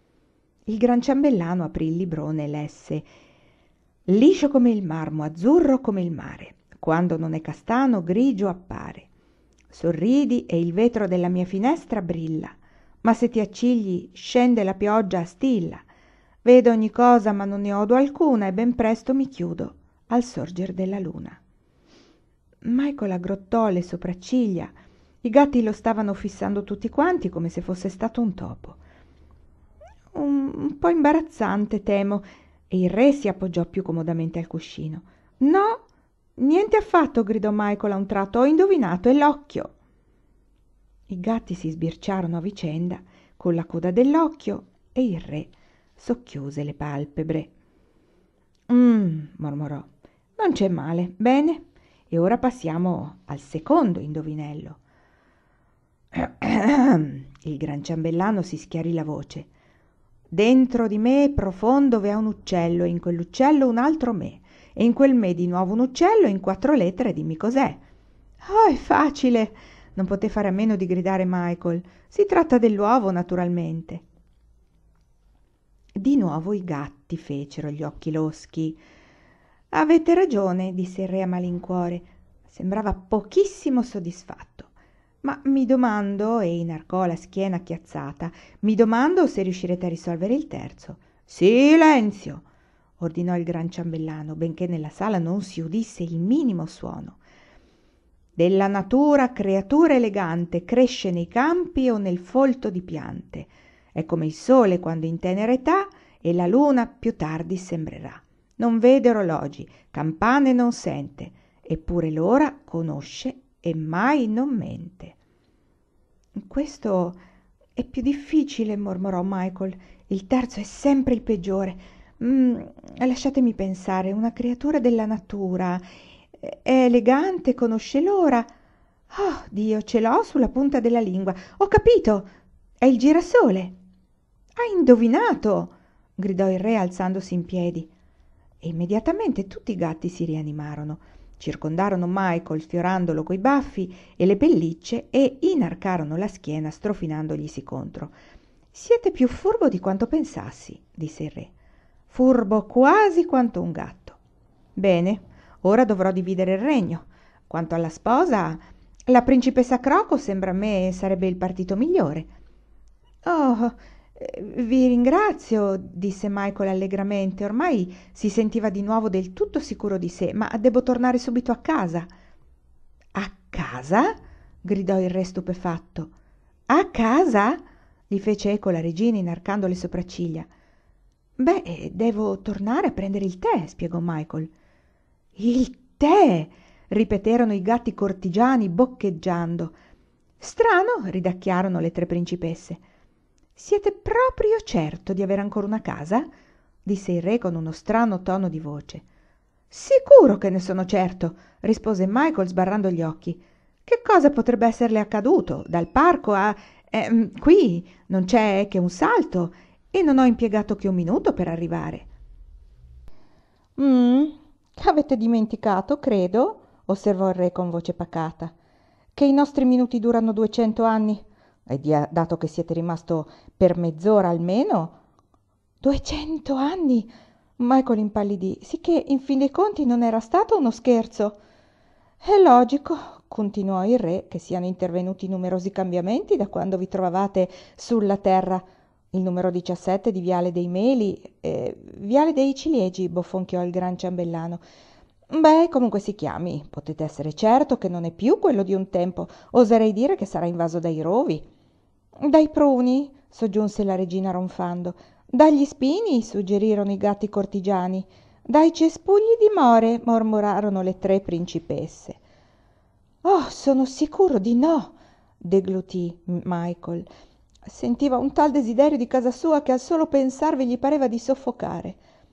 Il gran ciambellano aprì il librone e lesse: liscio come il marmo, azzurro come il mare, quando non è castano grigio appare. Sorridi e il vetro della mia finestra brilla, ma se ti accigli scende la pioggia a stilla. Vedo ogni cosa ma non ne odo alcuna e ben presto mi chiudo al sorger della luna. Michael aggrottò le sopracciglia. I gatti lo stavano fissando tutti quanti come se fosse stato un topo. Un, un po' imbarazzante, temo, e il re si appoggiò più comodamente al cuscino. No, niente affatto, gridò Michael a un tratto. Ho indovinato, è l'occhio. I gatti si sbirciarono a vicenda con la coda dell'occhio e il re socchiuse le palpebre. «Mmm», mormorò, «non c'è male. Bene, e ora passiamo al secondo indovinello». Il gran ciambellano si schiarì la voce. «Dentro di me profondo v'è un uccello, e in quell'uccello un altro me, e in quel me di nuovo un uccello, e in quattro lettere dimmi cos'è». «Oh, è facile!» non poté fare a meno di gridare Michael. «Si tratta dell'uovo, naturalmente». Di nuovo i gatti fecero gli occhi loschi. «Avete ragione», disse il re a malincuore. Sembrava pochissimo soddisfatto. «Ma mi domando», e inarcò la schiena chiazzata, «mi domando se riuscirete a risolvere il terzo». «Silenzio!» ordinò il gran ciambellano, benché nella sala non si udisse il minimo suono. «Della natura creatura elegante, cresce nei campi o nel folto di piante. È come il sole quando in tenera età e la luna più tardi sembrerà. non vede orologi, campane non sente, eppure l'ora conosce e mai non mente. Questo è più difficile, mormorò Michael. Il terzo è sempre il peggiore. Mm, lasciatemi pensare, una creatura della natura, è elegante, conosce l'ora. Oh, Dio, ce l'ho sulla punta della lingua. Ho capito, è il girasole. Hai indovinato, gridò il re alzandosi in piedi. E immediatamente tutti i gatti si rianimarono, circondarono Michael sfiorandolo coi baffi e le pellicce e inarcarono la schiena strofinandoglisi contro. «Siete più furbo di quanto pensassi», disse il re. «Furbo quasi quanto un gatto. Bene, ora dovrò dividere il regno. Quanto alla sposa, la principessa Croco sembra a me sarebbe il partito migliore». «Oh, vi ringrazio», disse Michael allegramente. Ormai si sentiva di nuovo del tutto sicuro di sé. «Ma devo tornare subito a casa». «A casa?» gridò il re stupefatto. «A casa?» gli fece eco la regina inarcando le sopracciglia. «Beh, devo tornare a prendere il tè», spiegò Michael. «Il tè!» ripeterono i gatti cortigiani boccheggiando. «Strano», ridacchiarono le tre principesse. «Siete proprio certo di avere ancora una casa?» disse il re con uno strano tono di voce. «Sicuro che ne sono certo», rispose Michael sbarrando gli occhi. «Che cosa potrebbe esserle accaduto? Dal parco a... Eh, qui non c'è che un salto e non ho impiegato che un minuto per arrivare». «Mm, avete dimenticato, credo», osservò il re con voce pacata, «che i nostri minuti durano duecento anni. E dato che siete rimasto per mezz'ora almeno...» «Duecento anni!» Michael impallidì, sicché in fin dei conti non era stato uno scherzo. «È logico», continuò il re, «che siano intervenuti numerosi cambiamenti da quando vi trovavate sulla terra. Il numero diciassette di Viale dei Meli, eh, Viale dei Ciliegi», bofonchiò il gran ciambellano. «Beh, comunque si chiami, potete essere certo che non è più quello di un tempo. Oserei dire che sarà invaso dai rovi». «Dai pruni», soggiunse la regina ronfando. «Dagli spini», suggerirono i gatti cortigiani. «Dai cespugli di more», mormorarono le tre principesse. «Oh, sono sicuro di no», deglutì Michael. Sentiva un tal desiderio di casa sua che al solo pensarvi gli pareva di soffocare.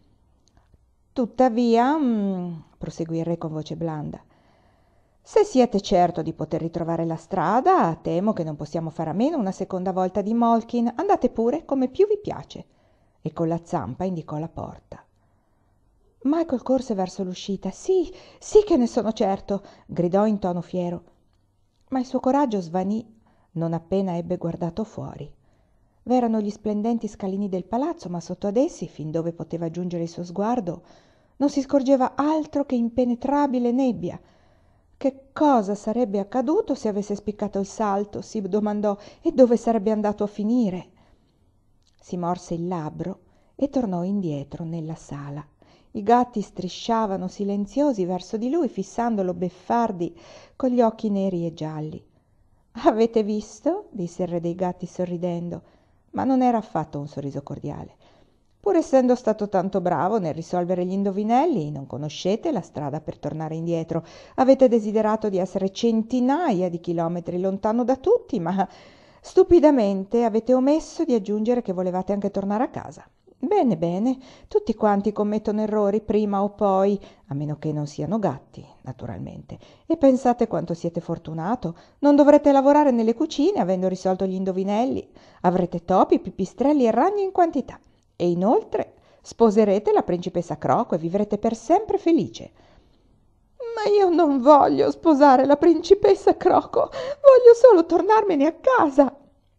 «Tuttavia», mm, proseguì il re con voce blanda, «se siete certo di poter ritrovare la strada, temo che non possiamo fare a meno una seconda volta di Molkin. Andate pure come più vi piace». E con la zampa indicò la porta. Michael corse verso l'uscita. «Sì, sì che ne sono certo», gridò in tono fiero. Ma il suo coraggio svanì non appena ebbe guardato fuori. V'erano gli splendenti scalini del palazzo, ma sotto ad essi, fin dove poteva giungere il suo sguardo, non si scorgeva altro che impenetrabile nebbia. Che cosa sarebbe accaduto se avesse spiccato il salto? Si domandò. E dove sarebbe andato a finire? Si morse il labbro e tornò indietro nella sala. I gatti strisciavano silenziosi verso di lui, fissandolo beffardi con gli occhi neri e gialli. «Avete visto?» disse il re dei gatti sorridendo, ma non era affatto un sorriso cordiale. «Pur essendo stato tanto bravo nel risolvere gli indovinelli, non conoscete la strada per tornare indietro. Avete desiderato di essere centinaia di chilometri lontano da tutti, ma stupidamente avete omesso di aggiungere che volevate anche tornare a casa. Bene, bene, tutti quanti commettono errori prima o poi, a meno che non siano gatti, naturalmente. E pensate quanto siete fortunato. Non dovrete lavorare nelle cucine avendo risolto gli indovinelli. Avrete topi, pipistrelli e ragni in quantità. E inoltre sposerete la principessa Croco e vivrete per sempre felice». «Ma io non voglio sposare la principessa Croco, voglio solo tornarmene a casa».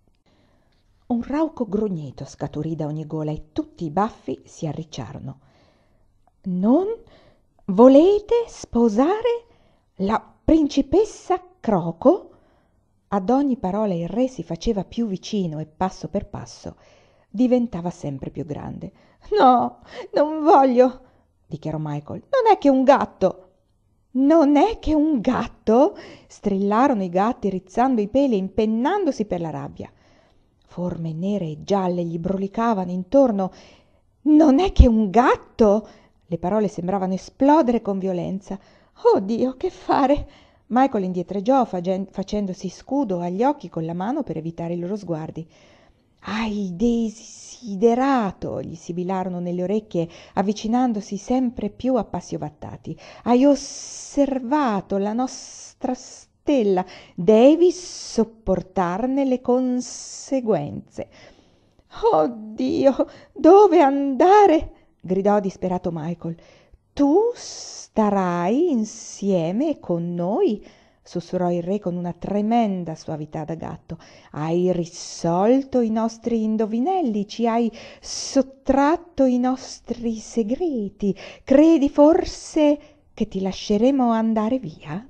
Un rauco grugnito scaturì da ogni gola e tutti i baffi si arricciarono. «Non volete sposare la principessa Croco?» Ad ogni parola il re si faceva più vicino e passo per passo diventava sempre più grande. «No, non voglio», dichiarò Michael. «Non è che un gatto». «Non è che un gatto?» strillarono i gatti rizzando i peli e impennandosi per la rabbia. Forme nere e gialle gli brulicavano intorno. «Non è che un gatto?» Le parole sembravano esplodere con violenza. «Oh Dio, che fare?» Michael indietreggiò fagen- facendosi scudo agli occhi con la mano per evitare i loro sguardi. «Hai desiderato!» gli sibillarono nelle orecchie, avvicinandosi sempre più appassiovattati. «Hai osservato la nostra stella. Devi sopportarne le conseguenze.» «Oh Dio, dove andare?» gridò disperato Michael. «Tu starai insieme con noi», sussurrò il re con una tremenda suavità da gatto. «Hai risolto i nostri indovinelli, ci hai sottratto i nostri segreti. Credi forse che ti lasceremo andare via?»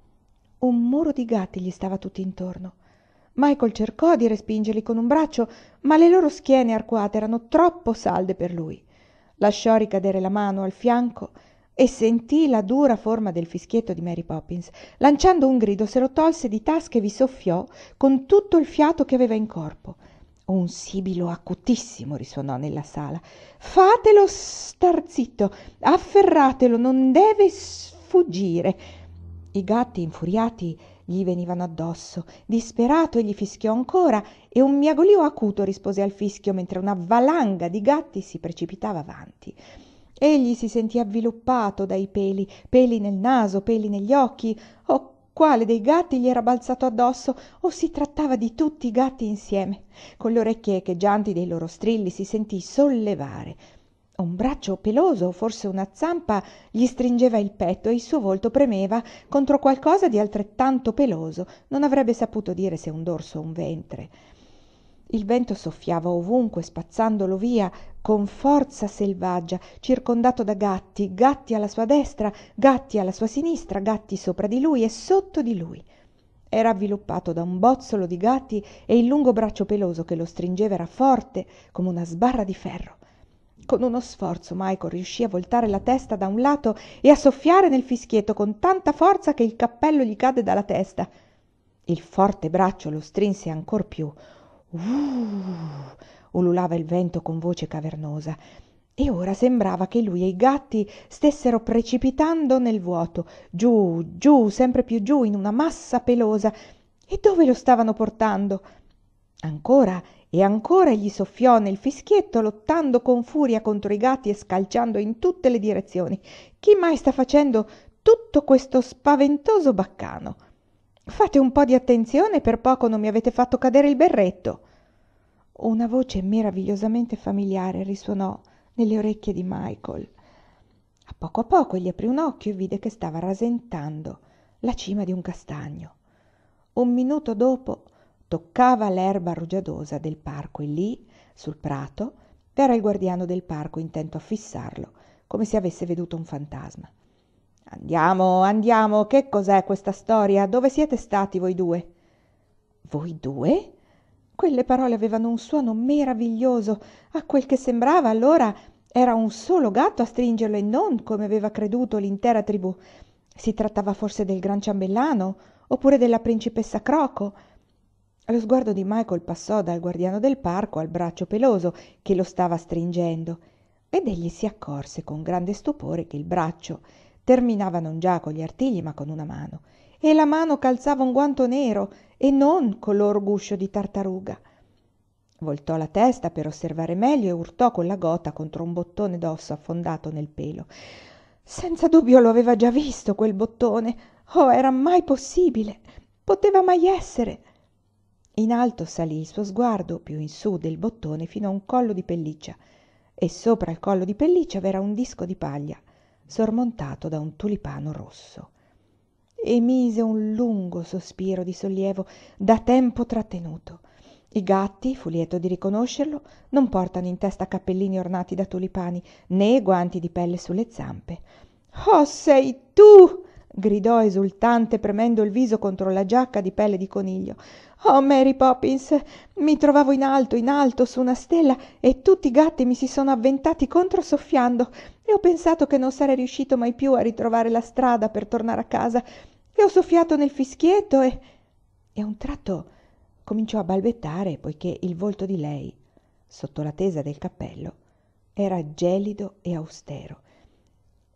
Un muro di gatti gli stava tutto intorno. Michael cercò di respingerli con un braccio, ma le loro schiene arcuate erano troppo salde per lui. Lasciò ricadere la mano al fianco e sentì la dura forma del fischietto di Mary Poppins. Lanciando un grido, se lo tolse di tasca e vi soffiò con tutto il fiato che aveva in corpo. Un sibilo acutissimo risuonò nella sala. «Fatelo star zitto, afferratelo, non deve sfuggire!» I gatti, infuriati, gli venivano addosso. Disperato egli fischiò ancora e un miagolio acuto rispose al fischio mentre una valanga di gatti si precipitava avanti. Egli si sentì avviluppato dai peli, peli nel naso, peli negli occhi. Oh, quale dei gatti gli era balzato addosso? O si trattava di tutti i gatti insieme? Con le orecchie echeggianti dei loro strilli si sentì sollevare. Un braccio peloso, forse una zampa, gli stringeva il petto e il suo volto premeva contro qualcosa di altrettanto peloso. Non avrebbe saputo dire se un dorso o un ventre. Il vento soffiava ovunque, spazzandolo via con forza selvaggia, circondato da gatti, gatti alla sua destra, gatti alla sua sinistra, gatti sopra di lui e sotto di lui. Era avviluppato da un bozzolo di gatti e il lungo braccio peloso che lo stringeva era forte come una sbarra di ferro. Con uno sforzo Michael riuscì a voltare la testa da un lato e a soffiare nel fischietto con tanta forza che il cappello gli cadde dalla testa. Il forte braccio lo strinse ancor più. «Uh!» ululava il vento con voce cavernosa. E ora sembrava che lui e i gatti stessero precipitando nel vuoto, giù, giù, sempre più giù, in una massa pelosa. E dove lo stavano portando? Ancora e ancora egli soffiò nel fischietto, lottando con furia contro i gatti e scalciando in tutte le direzioni. Chi mai sta facendo tutto questo spaventoso baccano? «Fate un po' di attenzione, per poco non mi avete fatto cadere il berretto!» Una voce meravigliosamente familiare risuonò nelle orecchie di Michael. A poco a poco egli aprì un occhio e vide che stava rasentando la cima di un castagno. Un minuto dopo toccava l'erba rugiadosa del parco e lì, sul prato, era il guardiano del parco intento a fissarlo, come se avesse veduto un fantasma. «Andiamo, andiamo, che cos'è questa storia? Dove siete stati voi due?» «Voi due?» Quelle parole avevano un suono meraviglioso. A quel che sembrava allora era un solo gatto a stringerlo e non, come aveva creduto, l'intera tribù. Si trattava forse del gran ciambellano oppure della principessa Croco. Lo sguardo di Michael passò dal guardiano del parco al braccio peloso che lo stava stringendo ed egli si accorse con grande stupore che il braccio terminava non già con gli artigli ma con una mano, e la mano calzava un guanto nero e non color guscio di tartaruga. Voltò la testa per osservare meglio e urtò con la gota contro un bottone d'osso affondato nel pelo. Senza dubbio lo aveva già visto quel bottone. Oh, era mai possibile? Poteva mai essere? In alto salì il suo sguardo, più in su del bottone, fino a un collo di pelliccia, e sopra il collo di pelliccia v'era un disco di paglia sormontato da un tulipano rosso. Emise un lungo sospiro di sollievo da tempo trattenuto. I gatti, fu lieto di riconoscerlo, non portano in testa cappellini ornati da tulipani né guanti di pelle sulle zampe. «Oh, sei tu!» gridò esultante, premendo il viso contro la giacca di pelle di coniglio. «Oh, Mary Poppins, mi trovavo in alto, in alto, su una stella, e tutti i gatti mi si sono avventati contro soffiando, e ho pensato che non sarei riuscito mai più a ritrovare la strada per tornare a casa, e ho soffiato nel fischietto e...» E a un tratto cominciò a balbettare, poiché il volto di lei, sotto la tesa del cappello, era gelido e austero,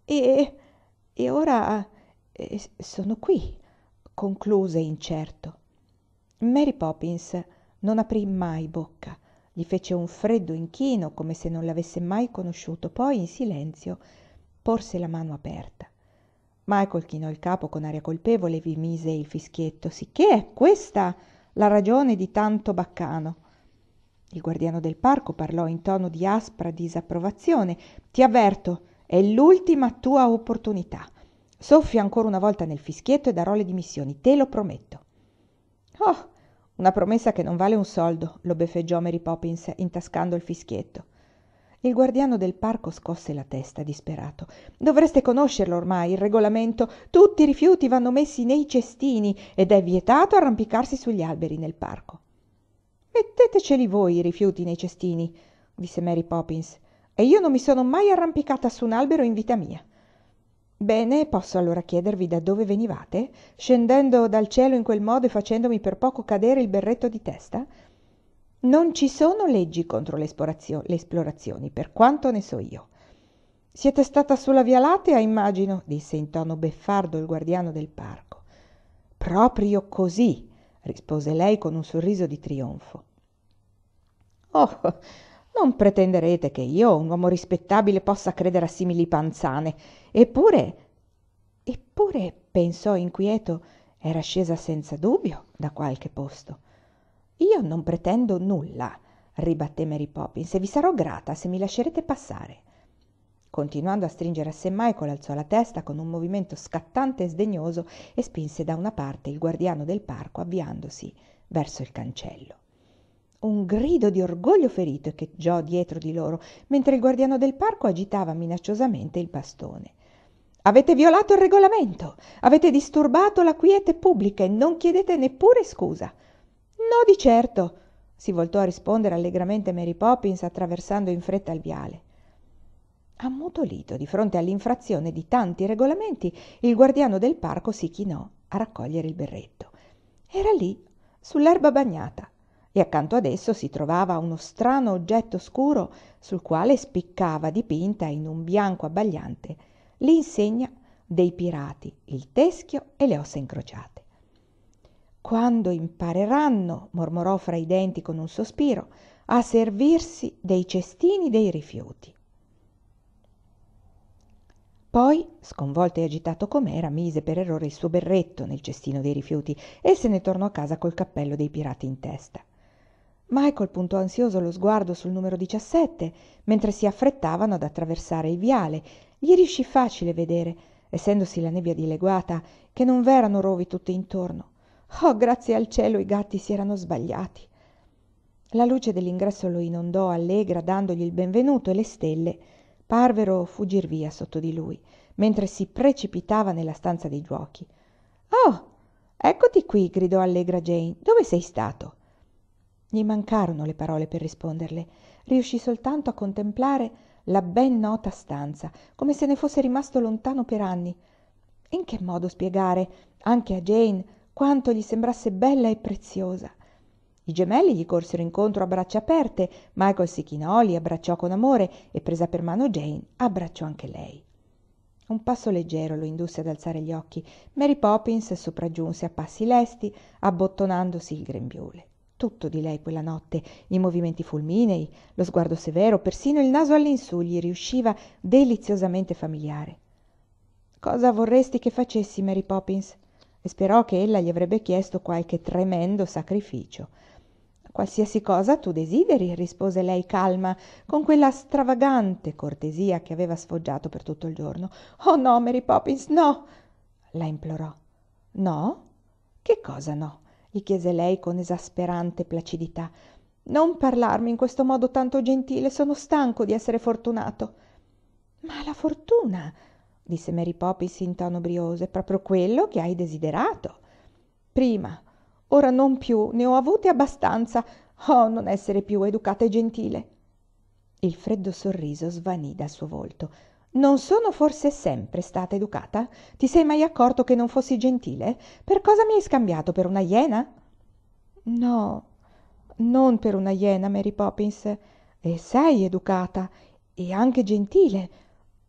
E, e ora eh, sono qui, concluse incerto. Mary Poppins non aprì mai bocca. Gli fece un freddo inchino come se non l'avesse mai conosciuto. Poi, in silenzio, porse la mano aperta. Michael chinò il capo con aria colpevole e vi mise il fischietto. Sicché è questa la ragione di tanto baccano. Il guardiano del parco parlò in tono di aspra disapprovazione. Ti avverto, è l'ultima tua opportunità. Soffia ancora una volta nel fischietto e darò le dimissioni, te lo prometto. Oh, una promessa che non vale un soldo, lo beffeggiò Mary Poppins intascando il fischietto. Il guardiano del parco scosse la testa disperato. Dovreste conoscerlo ormai, il regolamento. Tutti i rifiuti vanno messi nei cestini ed è vietato arrampicarsi sugli alberi nel parco. Metteteceli voi i rifiuti nei cestini, disse Mary Poppins, e io non mi sono mai arrampicata su un albero in vita mia. Bene, posso allora chiedervi da dove venivate, scendendo dal cielo in quel modo e facendomi per poco cadere il berretto di testa? Non ci sono leggi contro le esplorazio- le esplorazioni, per quanto ne so io. Siete stata sulla Via Lattea, immagino, disse in tono beffardo il guardiano del parco. Proprio così, rispose lei con un sorriso di trionfo. Oh, non pretenderete che io, un uomo rispettabile, possa credere a simili panzane. Eppure, eppure, pensò inquieto, era scesa senza dubbio da qualche posto. Io non pretendo nulla, ribatté Mary Poppins, e vi sarò grata se mi lascerete passare. Continuando a stringere a sé Michael, alzò la testa con un movimento scattante e sdegnoso e spinse da una parte il guardiano del parco avviandosi verso il cancello. Un grido di orgoglio ferito echeggiò dietro di loro, mentre il guardiano del parco agitava minacciosamente il bastone. Avete violato il regolamento, avete disturbato la quiete pubblica e non chiedete neppure scusa. No, di certo, si voltò a rispondere allegramente Mary Poppins attraversando in fretta il viale. Ammutolito di fronte all'infrazione di tanti regolamenti, il guardiano del parco si chinò a raccogliere il berretto. Era lì, sull'erba bagnata, e accanto ad esso si trovava uno strano oggetto scuro sul quale spiccava dipinta in un bianco abbagliante l'insegna dei pirati, il teschio e le ossa incrociate. Quando impareranno, mormorò fra i denti con un sospiro, a servirsi dei cestini dei rifiuti. Poi, sconvolto e agitato com'era, mise per errore il suo berretto nel cestino dei rifiuti e se ne tornò a casa col cappello dei pirati in testa. Michael puntò ansioso lo sguardo sul numero diciassette, mentre si affrettavano ad attraversare il viale. Gli riuscì facile vedere, essendosi la nebbia dileguata, che non v'erano rovi tutto intorno. Oh, grazie al cielo i gatti si erano sbagliati. La luce dell'ingresso lo inondò allegra, dandogli il benvenuto, e le stelle parvero fuggir via sotto di lui, mentre si precipitava nella stanza dei giochi. «Oh, eccoti qui!» gridò allegra Jane. «Dove sei stato?» Gli mancarono le parole per risponderle. Riuscì soltanto a contemplare la ben nota stanza, come se ne fosse rimasto lontano per anni. In che modo spiegare anche a Jane quanto gli sembrasse bella e preziosa? I gemelli gli corsero incontro a braccia aperte. Michael si chinò, li abbracciò con amore e, presa per mano Jane, abbracciò anche lei. Un passo leggero lo indusse ad alzare gli occhi. Mary Poppins sopraggiunse a passi lesti, abbottonandosi il grembiule. Tutto di lei quella notte, i movimenti fulminei, lo sguardo severo, persino il naso all'insù gli riusciva deliziosamente familiare. «Cosa vorresti che facessi, Mary Poppins?» E sperò che ella gli avrebbe chiesto qualche tremendo sacrificio. «Qualsiasi cosa tu desideri», rispose lei calma, con quella stravagante cortesia che aveva sfoggiato per tutto il giorno. «Oh no, Mary Poppins, no!» la implorò. «No? Che cosa no?» gli chiese lei con esasperante placidità. «Non parlarmi in questo modo tanto gentile, sono stanco di essere fortunato». «Ma la fortuna», disse Mary Poppins in tono brioso, «è proprio quello che hai desiderato. Prima, ora non più, ne ho avute abbastanza. Oh, non essere più educata e gentile». Il freddo sorriso svanì dal suo volto. «Non sono forse sempre stata educata? Ti sei mai accorto che non fossi gentile? Per cosa mi hai scambiato? Per una iena?» «No, non per una iena, Mary Poppins. E sei educata e anche gentile,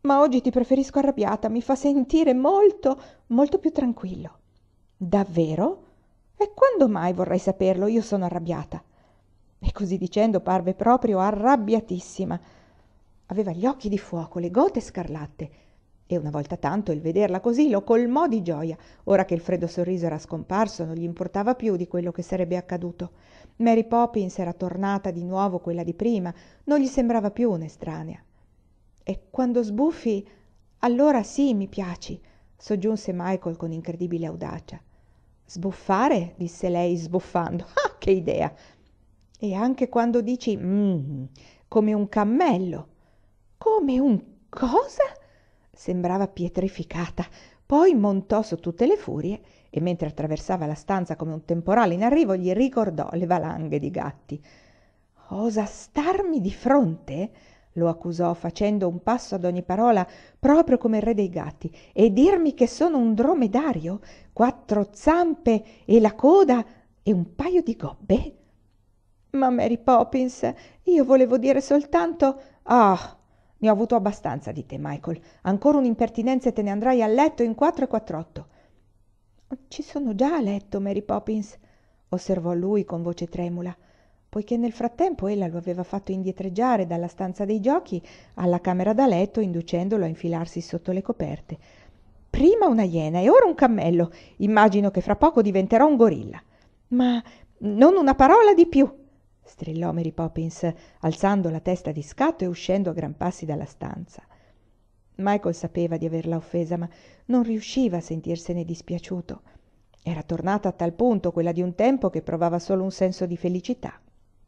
ma oggi ti preferisco arrabbiata, mi fa sentire molto, molto più tranquillo. Davvero? E quando mai vorrei saperlo? Io sono arrabbiata. E così dicendo parve proprio arrabbiatissima. Aveva gli occhi di fuoco, le gote scarlatte, e una volta tanto il vederla così lo colmò di gioia. Ora che il freddo sorriso era scomparso, non gli importava più di quello che sarebbe accaduto. Mary Poppins era tornata di nuovo quella di prima, non gli sembrava più un'estranea. E quando sbuffi, allora sì, mi piaci, soggiunse Michael con incredibile audacia. Sbuffare? Disse lei sbuffando. Ah, che idea! E anche quando dici mm, come un cammello. Come un cosa? Sembrava pietrificata. Poi montò su tutte le furie e mentre attraversava la stanza come un temporale in arrivo gli ricordò le valanghe di gatti. Osa starmi di fronte? Lo accusò facendo un passo ad ogni parola proprio come il re dei gatti, e dirmi che sono un dromedario, quattro zampe e la coda e un paio di gobbe? Ma Mary Poppins, io volevo dire soltanto... Ah, ne ho avuto abbastanza di te, Michael. Ancora un'impertinenza e te ne andrai a letto in quattro e quattr'otto. Ci sono già a letto, Mary Poppins, osservò lui con voce tremula, poiché nel frattempo ella lo aveva fatto indietreggiare dalla stanza dei giochi alla camera da letto, inducendolo a infilarsi sotto le coperte. Prima una iena e ora un cammello. Immagino che fra poco diventerò un gorilla. Ma non una parola di più, strillò Mary Poppins, alzando la testa di scatto e uscendo a gran passi dalla stanza. Michael sapeva di averla offesa, ma non riusciva a sentirsene dispiaciuto. Era tornata a tal punto quella di un tempo che provava solo un senso di felicità.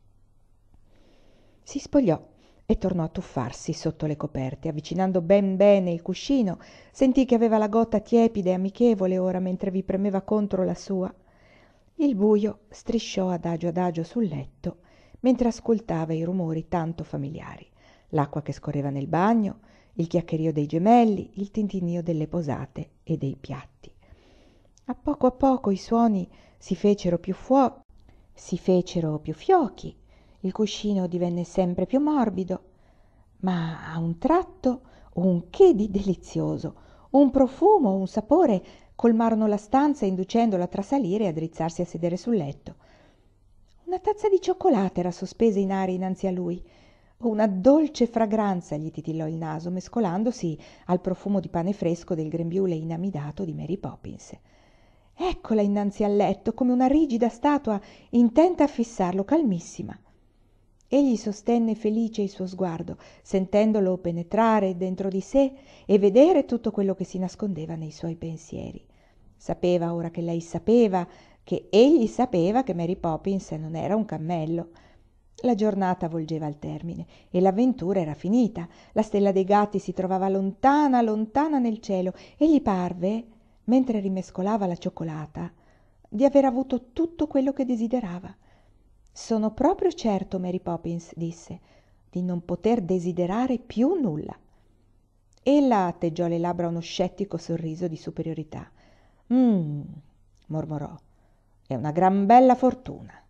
Si spogliò e tornò a tuffarsi sotto le coperte. Avvicinando ben bene il cuscino, sentì che aveva la gotta tiepida e amichevole ora mentre vi premeva contro la sua. Il buio strisciò adagio adagio sul letto mentre ascoltava i rumori tanto familiari, l'acqua che scorreva nel bagno, il chiacchierio dei gemelli, il tintinnio delle posate e dei piatti. A poco a poco i suoni si fecero più fuo- si fecero più fiochi, il cuscino divenne sempre più morbido, ma a un tratto un che di delizioso, un profumo, un sapore colmarono la stanza inducendola a trasalire e a drizzarsi a sedere sul letto. Una tazza di cioccolata era sospesa in aria innanzi a lui. Una dolce fragranza gli titillò il naso, mescolandosi al profumo di pane fresco del grembiule inamidato di Mary Poppins. Eccola innanzi al letto, come una rigida statua, intenta a fissarlo, calmissima. Egli sostenne felice il suo sguardo, sentendolo penetrare dentro di sé e vedere tutto quello che si nascondeva nei suoi pensieri. Sapeva ora che lei sapeva, che egli sapeva che Mary Poppins non era un cammello. La giornata volgeva al termine e l'avventura era finita. La stella dei gatti si trovava lontana, lontana nel cielo e gli parve, mentre rimescolava la cioccolata, di aver avuto tutto quello che desiderava. Sono proprio certo, Mary Poppins, disse, di non poter desiderare più nulla. Ella atteggiò le labbra uno scettico sorriso di superiorità. Mmm, mormorò, è una gran bella fortuna.